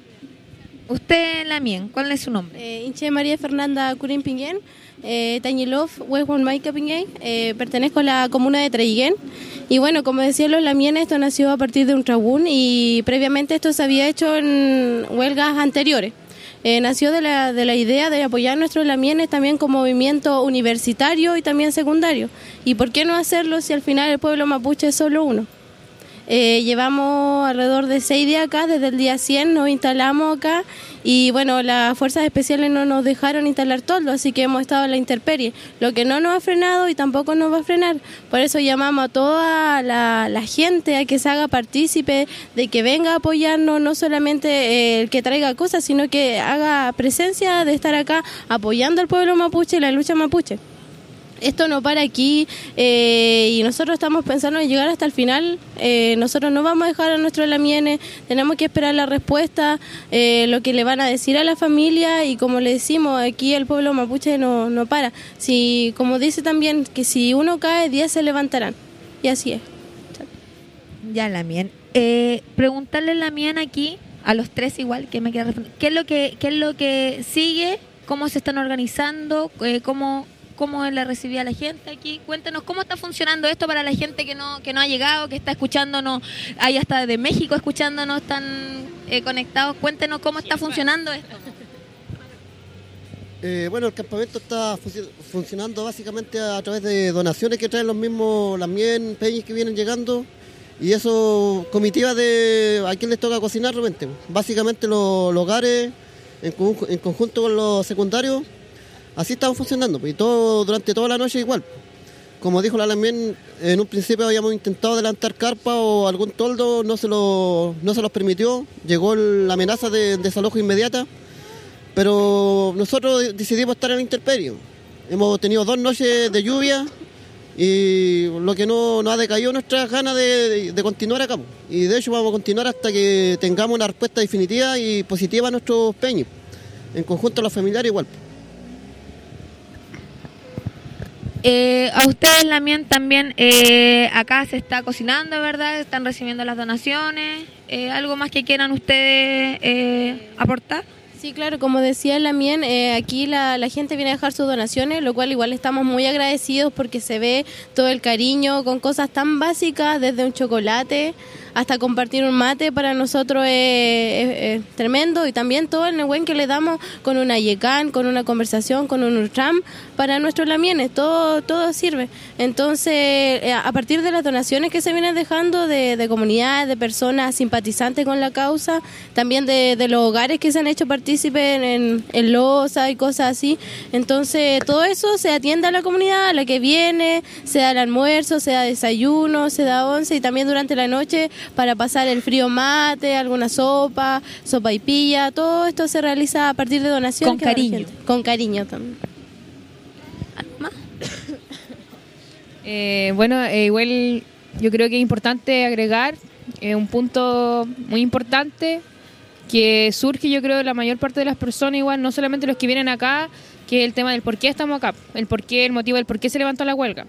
Usted, Lamien, ¿cuál es su nombre? Eh, Inche María Fernanda Curín Pinguén, eh, Tañilov, Hueshuan Maica Pinguén, eh, pertenezco a la comuna de Traiguén. Y bueno, como decían los lamienes, esto nació a partir de un trabún y previamente esto se había hecho en huelgas anteriores. Eh, nació de la, de la idea de apoyar a nuestros lamienes también como movimiento universitario y también secundario. ¿Y por qué no hacerlo si al final el pueblo mapuche es solo uno? Eh, llevamos alrededor de seis días acá, desde el día cien nos instalamos acá y bueno, las fuerzas especiales no nos dejaron instalar todo, así que hemos estado en la intemperie, lo que no nos ha frenado y tampoco nos va a frenar. Por eso llamamos a toda la, la gente a que se haga partícipe, de que venga a apoyarnos, no solamente eh, el que traiga cosas, sino que haga presencia de estar acá apoyando al pueblo mapuche y la lucha mapuche. Esto no para aquí eh, y nosotros estamos pensando en llegar hasta el final. Eh, nosotros no vamos a dejar a nuestros lamienes, tenemos que esperar la respuesta, eh, lo que le van a decir a la familia, y como le decimos, aquí el pueblo mapuche no, no para. Si, como dice también, que si uno cae, diez se levantarán. Y así es. Ya, Lamien. Eh, preguntarle a Lamien aquí, a los tres igual, que me queda responder, ¿qué es lo que, qué es lo que sigue? ¿Cómo se están organizando? Eh, ¿Cómo...? ¿Cómo la recibía la gente aquí? Cuéntanos cómo está funcionando esto para la gente que no que no ha llegado, que está escuchándonos, hay hasta de México escuchándonos, están eh, conectados. Cuéntenos cómo está funcionando esto. Eh, bueno, el campamento está func- funcionando básicamente a través de donaciones que traen los mismos lamien, peñis que vienen llegando, y eso, comitivas de a quién les toca cocinar realmente. Básicamente los, los hogares, en, conj- en conjunto con los secundarios. Así estamos funcionando, y todo durante toda la noche igual. Como dijo la Lamien, en un principio habíamos intentado adelantar carpa o algún toldo, no se, lo, no se los permitió, llegó la amenaza de desalojo inmediata, pero nosotros decidimos estar en la intemperie. Hemos tenido dos noches de lluvia y lo que no nos ha decaído nuestras ganas de, de, de continuar acá. Y de hecho vamos a continuar hasta que tengamos una respuesta definitiva y positiva a nuestros peños, en conjunto a los familiares igual. Eh, a ustedes, Lamien, también eh, acá se está cocinando, ¿verdad? Están recibiendo las donaciones. Eh, ¿Algo más que quieran ustedes eh, aportar? Sí, claro, como decía Lamien, eh, aquí la, la gente viene a dejar sus donaciones, lo cual igual estamos muy agradecidos porque se ve todo el cariño con cosas tan básicas, desde un chocolate hasta compartir un mate para nosotros es, es- es tremendo, y también todo el Nehuen que le damos con una yecan, con una conversación, con un ultram para nuestros lamienes, todo, todo sirve. Entonces, eh, a partir de las donaciones que se vienen dejando de, de comunidades, de personas simpatizantes con la causa, también de, de los hogares que se han hecho partícipes en, en loza y cosas así, entonces todo eso se atiende a la comunidad, a la que viene, se da el almuerzo, se da desayuno, se da once, y también durante la noche para pasar el frío mate, alguna sopa, sopa y pilla, todo esto se realiza a partir de donaciones. Con que da la cariño. gente. Con cariño también. Eh, bueno, eh, igual yo creo que es importante agregar eh, un punto muy importante que surge, yo creo, de la mayor parte de las personas, igual, no solamente los que vienen acá, que es el tema del por qué estamos acá, el por qué, el motivo del por qué se levantó la huelga.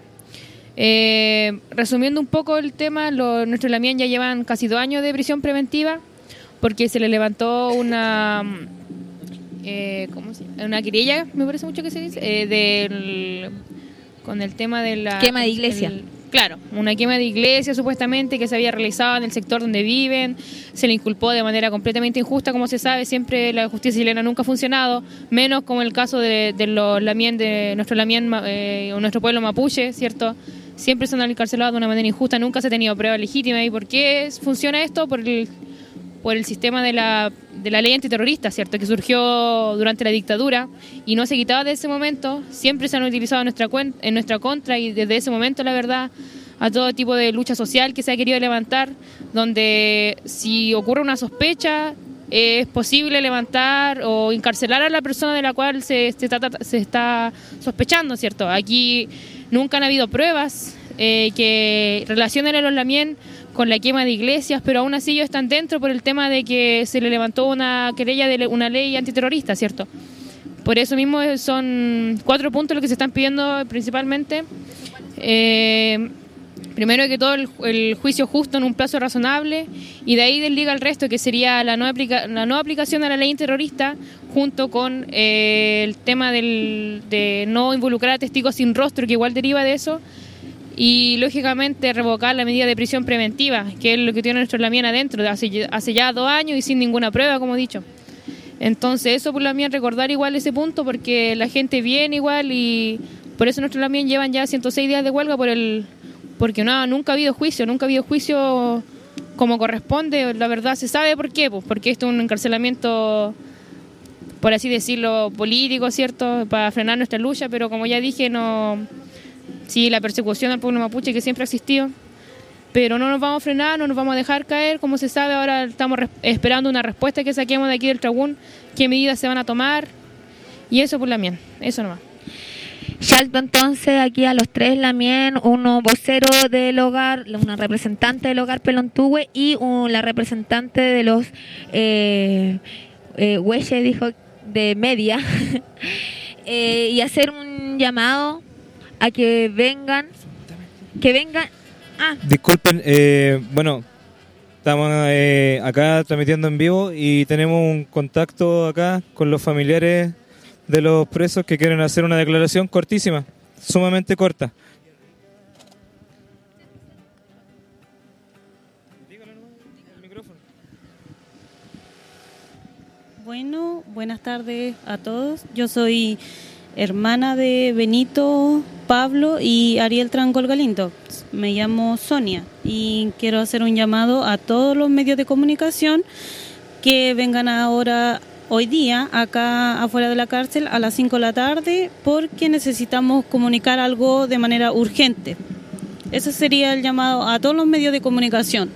Eh, resumiendo un poco el tema, los, nuestros Lamien ya llevan casi dos años de prisión preventiva porque se les levantó una eh, ¿cómo se llama? Una querella, me parece mucho que se dice, eh, del, con el tema de la... Quema de iglesia. el- claro, una quema de iglesia supuestamente que se había realizado en el sector donde viven, se le inculpó de manera completamente injusta, como se sabe, siempre la justicia chilena nunca ha funcionado, menos como el caso de, de los Lamien, de nuestro Lamien eh, o nuestro pueblo mapuche, ¿cierto? Siempre son encarcelados de una manera injusta, nunca se ha tenido prueba legítima. ¿Y por qué funciona esto? Por el, por el sistema de la, de la ley antiterrorista, ¿cierto? Que surgió durante la dictadura y no se quitaba de ese momento. Siempre se han utilizado en nuestra, cuen- en nuestra contra, y desde ese momento, la verdad, a todo tipo de lucha social que se ha querido levantar, donde si ocurre una sospecha, es posible levantar o encarcelar a la persona de la cual se, se, está, se está sospechando, ¿cierto? Aquí nunca han habido pruebas eh, que relacionen a los Lamien con la quema de iglesias, pero aún así ellos están dentro por el tema de que se le levantó una querella de le- una ley antiterrorista, ¿cierto? Por eso mismo eh, son cuatro puntos los que se están pidiendo principalmente. Eh, Primero que todo, el, el juicio justo en un plazo razonable, y de ahí desliga el resto, que sería la no, aplica, la no aplicación a la ley antiterrorista, junto con eh, el tema del, de no involucrar a testigos sin rostro, que igual deriva de eso, y lógicamente revocar la medida de prisión preventiva, que es lo que tiene nuestro Lamien adentro, hace, hace ya dos años y sin ninguna prueba, como he dicho. Entonces eso por Lamien, recordar igual ese punto, porque la gente viene igual, y por eso nuestros Lamien llevan ya ciento seis días de huelga, por el porque no, nunca ha habido juicio, nunca ha habido juicio como corresponde. La verdad se sabe por qué, pues porque esto es un encarcelamiento, por así decirlo, político, ¿cierto?, para frenar nuestra lucha, pero como ya dije, no, sí, la persecución al pueblo mapuche que siempre ha existido, pero no nos vamos a frenar, no nos vamos a dejar caer. Como se sabe, ahora estamos res- esperando una respuesta que saquemos de aquí del Trabún, qué medidas se van a tomar, y eso por Lamien, eso nomás. Salto entonces aquí a los tres Lamien, uno vocero del hogar, una representante del hogar Pelontugue y un- la representante de los eh, eh, Huelle, dijo, de media, eh, y hacer un llamado a que vengan, que vengan, ah, Disculpen, eh, bueno, estamos eh, acá transmitiendo en vivo y tenemos un contacto acá con los familiares de los presos que quieren hacer una declaración cortísima, sumamente corta. Bueno, buenas tardes a todos. Yo soy hermana de Benito, Pablo y Ariel Trangol Galindo. Me llamo Sonia y quiero hacer un llamado a todos los medios de comunicación que vengan ahora, hoy día, acá afuera de la cárcel a las cinco de la tarde, porque necesitamos comunicar algo de manera urgente. Ese sería el llamado a todos los medios de comunicación.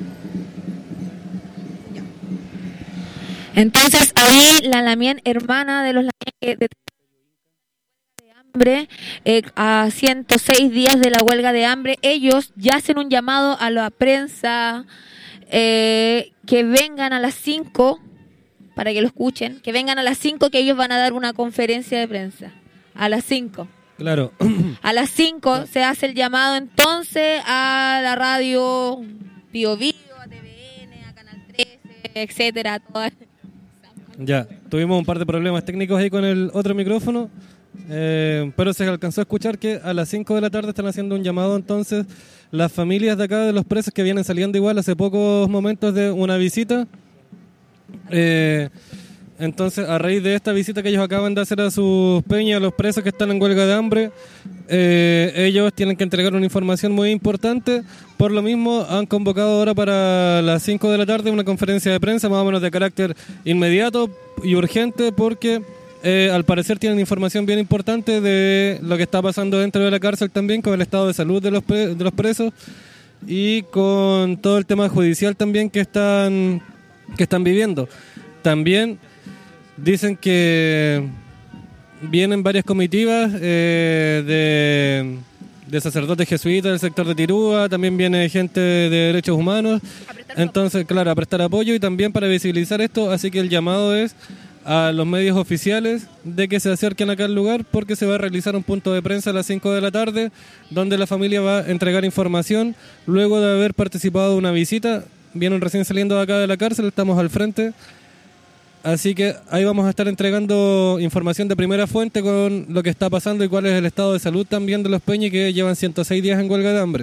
entonces ahí la Lamien, hermana de los Lamien que de de hambre, eh, a ciento seis días de la huelga de hambre, ellos ya hacen un llamado a la prensa eh, que vengan a las cinco, para que lo escuchen, que vengan a las cinco, que ellos van a dar una conferencia de prensa. A las cinco. Claro. A las cinco se hace el llamado entonces a la radio Bio Bio, a T V N, a Canal trece, etcétera. Todas. Ya, tuvimos un par de problemas técnicos ahí con el otro micrófono, Eh, pero se alcanzó a escuchar que a las cinco de la tarde están haciendo un llamado entonces las familias de acá de los presos que vienen saliendo igual hace pocos momentos de una visita. Eh, entonces a raíz de esta visita que ellos acaban de hacer a sus peñas, los presos que están en huelga de hambre, eh, ellos tienen que entregar una información muy importante. Por lo mismo han convocado ahora para las cinco de la tarde una conferencia de prensa más o menos de carácter inmediato y urgente, porque Eh, al parecer tienen información bien importante de lo que está pasando dentro de la cárcel también, con el estado de salud de los, pre- de los presos y con todo el tema judicial también que están, que están viviendo. También dicen que vienen varias comitivas eh, de, de sacerdotes jesuitas del sector de Tirúa, también viene gente de derechos humanos, entonces claro, a prestar apoyo y también para visibilizar esto, así que el llamado es a los medios oficiales de que se acerquen acá al lugar, porque se va a realizar un punto de prensa a las cinco de la tarde donde la familia va a entregar información luego de haber participado de una visita. Vienen recién saliendo de acá de la cárcel, estamos al frente, así que ahí vamos a estar entregando información de primera fuente con lo que está pasando y cuál es el estado de salud también de los peñas que llevan ciento seis días en huelga de hambre.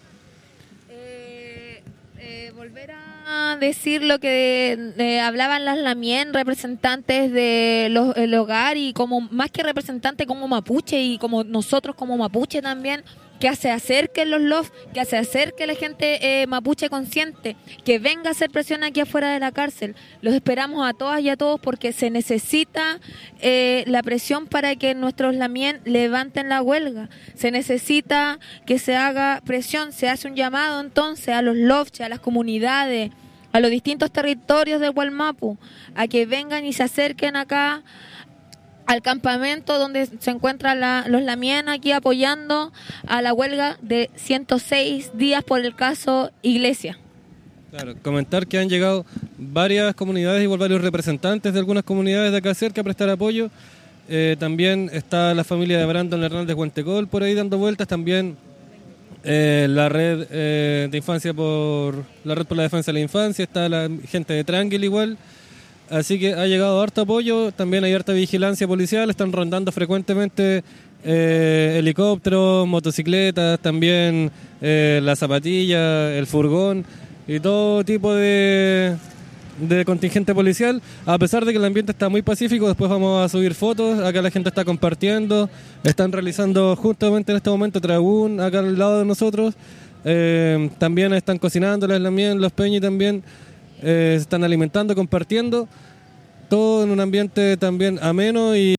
Decir lo que eh, hablaban las Lamien, representantes del de hogar, y como más que representantes como mapuche y como nosotros como mapuche también, que se acerquen los L O F, que se acerque la gente eh, mapuche consciente, que venga a hacer presión aquí afuera de la cárcel. Los esperamos a todas y a todos porque se necesita eh, la presión para que nuestros Lamien levanten la huelga. Se necesita que se haga presión, se hace un llamado entonces a los L O F, a las comunidades, a los distintos territorios de Gualmapu, a que vengan y se acerquen acá al campamento donde se encuentran la, los Lamien aquí apoyando a la huelga de ciento seis días por el caso Iglesia. Claro, comentar que han llegado varias comunidades, igual varios representantes de algunas comunidades de acá cerca a prestar apoyo. Eh, también está la familia de Brandon Hernández Huentecol por ahí dando vueltas, también Eh, la red eh, de infancia por la red por la defensa de la infancia, está la gente de Triangle igual, así que ha llegado harto apoyo, también hay harta vigilancia policial, están rondando frecuentemente eh, helicópteros, motocicletas, también eh, la zapatilla, el furgón y todo tipo de de contingente policial, a pesar de que el ambiente está muy pacífico. Después vamos a subir fotos, acá la gente está compartiendo, están realizando justamente en este momento tragún acá al lado de nosotros, eh, también están cocinando las Lamien, los peñis también eh, se están alimentando, compartiendo, todo en un ambiente también ameno y,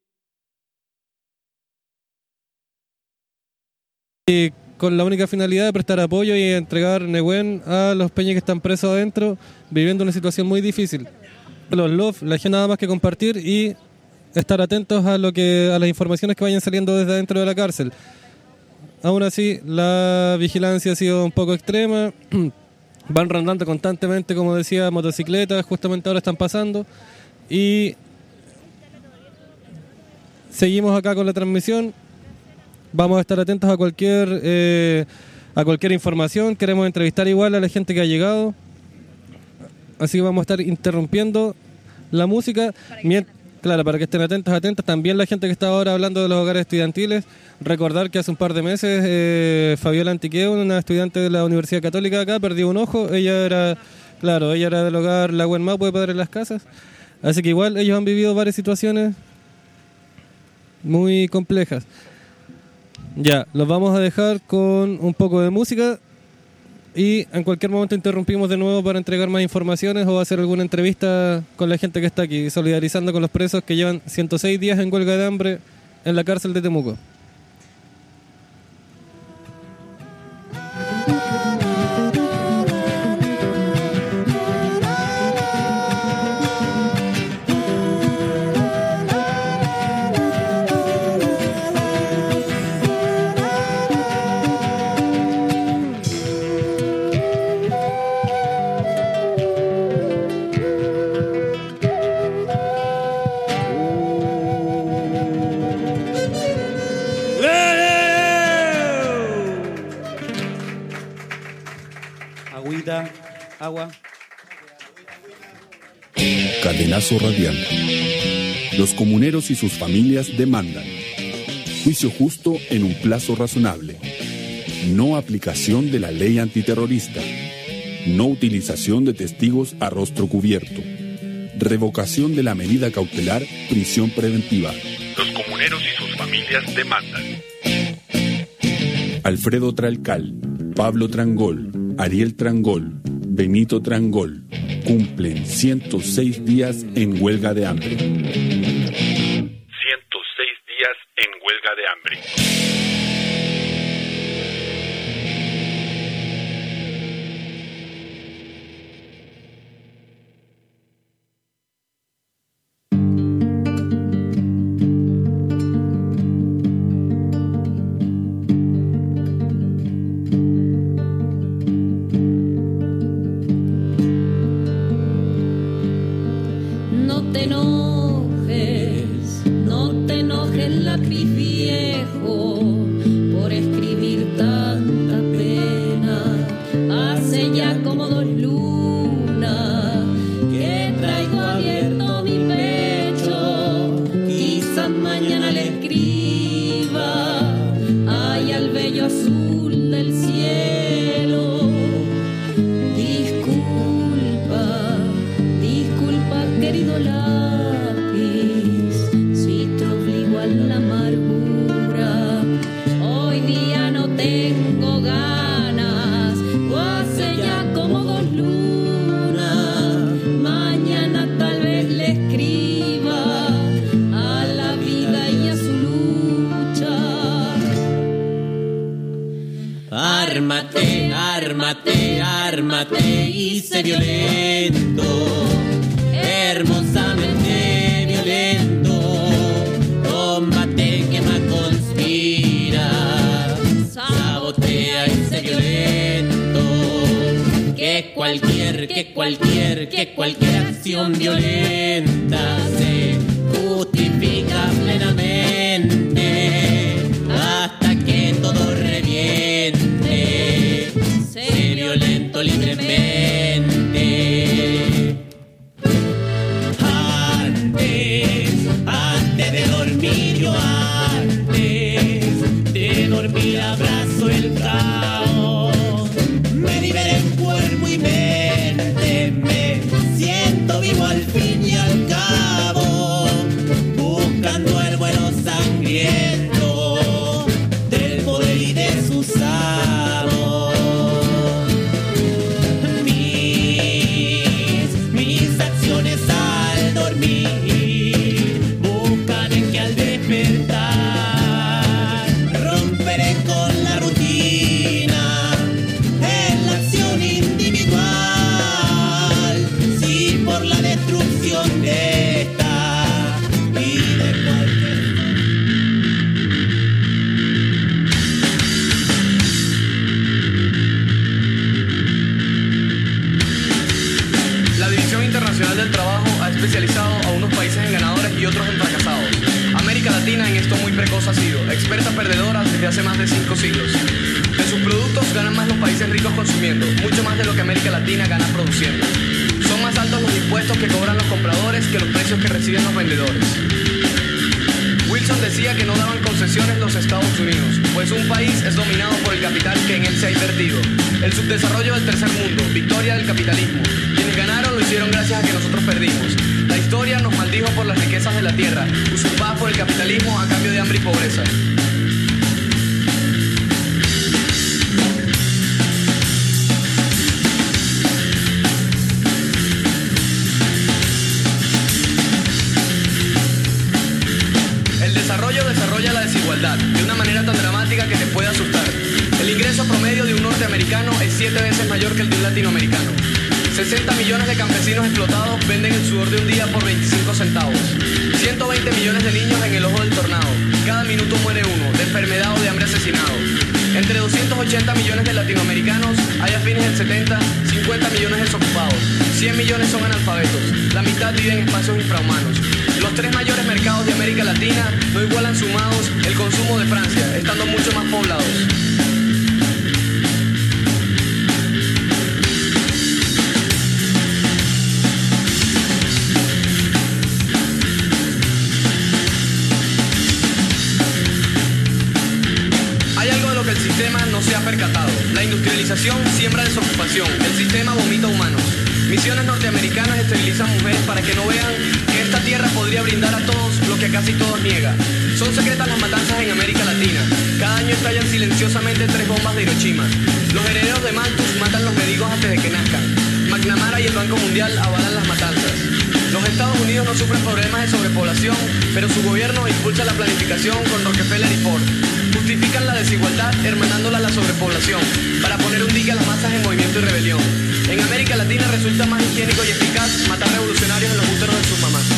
y con la única finalidad de prestar apoyo y entregar Nehuen a los peñas que están presos adentro, viviendo una situación muy difícil. Los L O F, la gente nada más que compartir y estar atentos a lo que a las informaciones que vayan saliendo desde dentro de la cárcel. Aún así, la vigilancia ha sido un poco extrema, van rondando constantemente, como decía, motocicletas, justamente ahora están pasando, y seguimos acá con la transmisión. Vamos a estar atentos a cualquier eh, a cualquier información. Queremos entrevistar igual a la gente que ha llegado, así que vamos a estar interrumpiendo la música, Mient- claro, para que estén atentos, atentas. También la gente que está ahora hablando de los hogares estudiantiles, recordar que hace un par de meses eh, Fabiola Antiqueo, una estudiante de la Universidad Católica de acá, perdió un ojo. Ella era, claro, ella era del hogar La Huenmapu de Padre en las Casas, así que igual ellos han vivido varias situaciones muy complejas. Ya, los vamos a dejar con un poco de música y en cualquier momento interrumpimos de nuevo para entregar más informaciones o hacer alguna entrevista con la gente que está aquí, solidarizando con los presos que llevan ciento seis días en huelga de hambre en la cárcel de Temuco. Agüita, agua. Cadenazo radial. Los comuneros y sus familias demandan Juicio justo en un plazo razonable. No aplicación de la ley antiterrorista. No utilización de testigos a rostro cubierto. Revocación de la medida cautelar, prisión preventiva. Los comuneros y sus familias demandan. Alfredo Tralcal, Pablo Trangol, Ariel Trangol, Benito Trangol cumplen ciento seis días en huelga de hambre. ciento seis días en huelga de hambre. No te enojes, no te enojes, lápiz viejo, por escribir tanta pena. Hace ya como dos lunas que traigo abierto mi pecho. Quizás mañana le escriba ay al bello azul del cielo. Disculpa, disculpa querido lápiz, si te obligo a la amargura. Hoy día no tengo ganas, o hace ya como dos lunas. Mañana tal vez le escriba a la vida y a su lucha. Ármate, ármate, ármate y sé violento, hermosamente violento. Tómate, quema, conspira, sabotea y sé violento. Que cualquier, que cualquier, que cualquier acción violenta se justifica plenamente hasta que todo reviente. Sé violento libremente. Antes, antes de dormir yo antes de dormir abrazo el caos. Me libera en cuerpo y mente, me siento vivo al fin y al cabo, buscando el vuelo sangriento del poder y de su sabor. Mis, mis acciones al dormir buscan en que al despertar romperé con la rutina en la acción individual. Sí, por la destrucción de esta y de cualquier. La División Internacional del Trabajo ha especializado a unos países en ganadores y otros en fracasados. América Latina en esto muy precoz ha sido experta perdedora desde hace más de cinco siglos. De sus productos ganan más los países ricos consumiendo, mucho más de lo que América Latina gana produciendo. Son más altos los impuestos que cobran los compradores que los precios que reciben los vendedores. Wilson decía que no daban concesiones los Estados Unidos, pues un país es dominado por el capital que en él se ha invertido. El subdesarrollo del tercer mundo, victoria del capitalismo. Quienes ganaron lo hicieron gracias a que nosotros perdimos. La historia nos maldijo por las riquezas de la tierra, usurpadas por el capitalismo a cambio de hambre y pobreza. El desarrollo desarrolla la desigualdad de una manera tan dramática que te puede asustar. El ingreso promedio de un norteamericano es siete veces mayor que el de un latinoamericano. sesenta millones de campesinos explotados venden el sudor de un día por veinticinco centavos. ciento veinte millones de niños en el ojo del tornado. Cada minuto muere uno, de enfermedad o de hambre asesinado. Entre doscientos ochenta millones de latinoamericanos hay a fines del setenta, cincuenta millones desocupados. cien millones son analfabetos. La mitad vive en espacios infrahumanos. Los tres mayores mercados de América Latina no igualan sumados el consumo de Francia, estando mucho más poblados. percatado. La industrialización siembra desocupación, el sistema vomita humanos. Misiones norteamericanas esterilizan mujeres para que no vean que esta tierra podría brindar a todos lo que casi todos niega. Son secretas las matanzas en América Latina. Cada año estallan silenciosamente tres bombas de Hiroshima. Los herederos de Malthus matan los mendigos antes de que nazcan. McNamara y el Banco Mundial avalan las matanzas. Los Estados Unidos no sufren problemas de sobrepoblación, pero su gobierno impulsa la planificación con Rockefeller y Ford. Justifican la desigualdad hermanándola a la sobrepoblación, para poner un dique a las masas en movimiento y rebelión. En América Latina resulta más higiénico y eficaz matar revolucionarios en los úteros de sus mamás.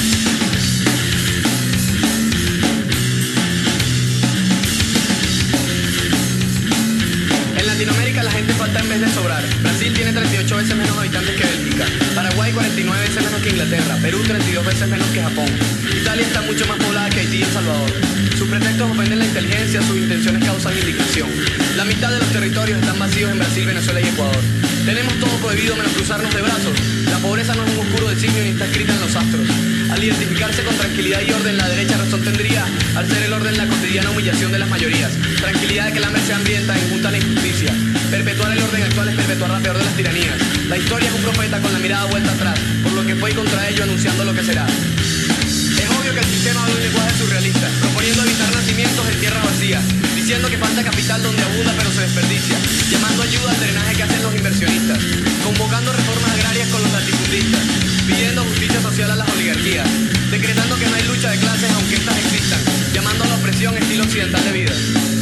En Latinoamérica la gente falta en vez de sobrar. Brasil tiene treinta y ocho veces menos habitantes que Bélgica, Paraguay cuarenta y nueve veces menos que Inglaterra, Perú treinta y dos veces menos que Japón. Italia está mucho más poblada que Haití y El Salvador. Sus pretextos ofenden la inteligencia, sus intenciones causan indignación. La mitad de los territorios están vacíos en Brasil, Venezuela y Ecuador. Tenemos todo prohibido menos cruzarnos de brazos. La pobreza no es un oscuro designio ni está escrita en los astros. Al identificarse con tranquilidad y orden, la derecha razón tendría. Al ser el orden la cotidiana humillación de las mayorías. Tranquilidad de que el hambre se hambrienta, injusta la injusticia. Perpetuar el orden actual es perpetuar la peor de las tiranías. La historia es un profeta con la mirada vuelta atrás, por lo que fue y contra ello anunciando lo que será. Es obvio que el sistema habla un lenguaje surrealista, proponiendo evitar nacimientos en tierra vacía, diciendo que falta capital donde abunda pero se desperdicia, llamando ayuda al drenaje que hacen los inversionistas, convocando reformas agrarias con los latifundistas, pidiendo justicia social a las oligarquías, decretando que no hay lucha de clases aunque estas existan, llamando a la opresión estilo occidental de vida.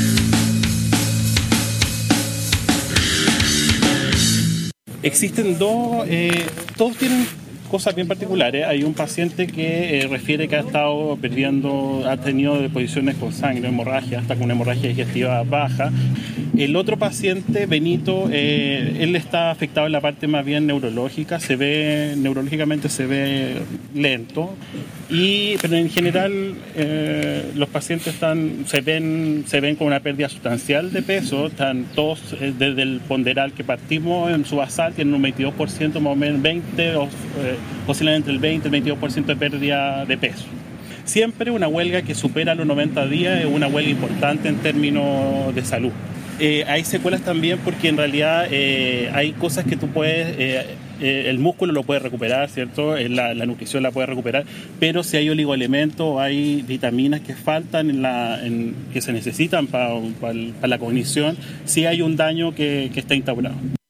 Existen dos, eh, todos tienen cosas bien particulares. Hay un paciente que eh, refiere que ha estado perdiendo, ha tenido deposiciones con sangre, hemorragia, hasta con una hemorragia digestiva baja. El otro paciente, Benito, eh, él está afectado en la parte más bien neurológica, se ve, neurológicamente se ve lento, y, pero en general eh, los pacientes están, se ven, se ven con una pérdida sustancial de peso, están todos eh, desde el ponderal que partimos en su basal, tienen un veintidós por ciento más o menos, veinte, o, eh, oscilan entre el veinte y el veintidós por ciento de pérdida de peso. Siempre una huelga que supera los noventa días es una huelga importante en términos de salud. Eh, hay secuelas también porque en realidad eh, hay cosas que tú puedes, eh, eh, el músculo lo puede recuperar, ¿cierto? Eh, la, la nutrición la puede recuperar, pero si hay oligoelementos, hay vitaminas que faltan, en la, en, que se necesitan para pa, pa la cognición, sí hay un daño que, que está instaurado.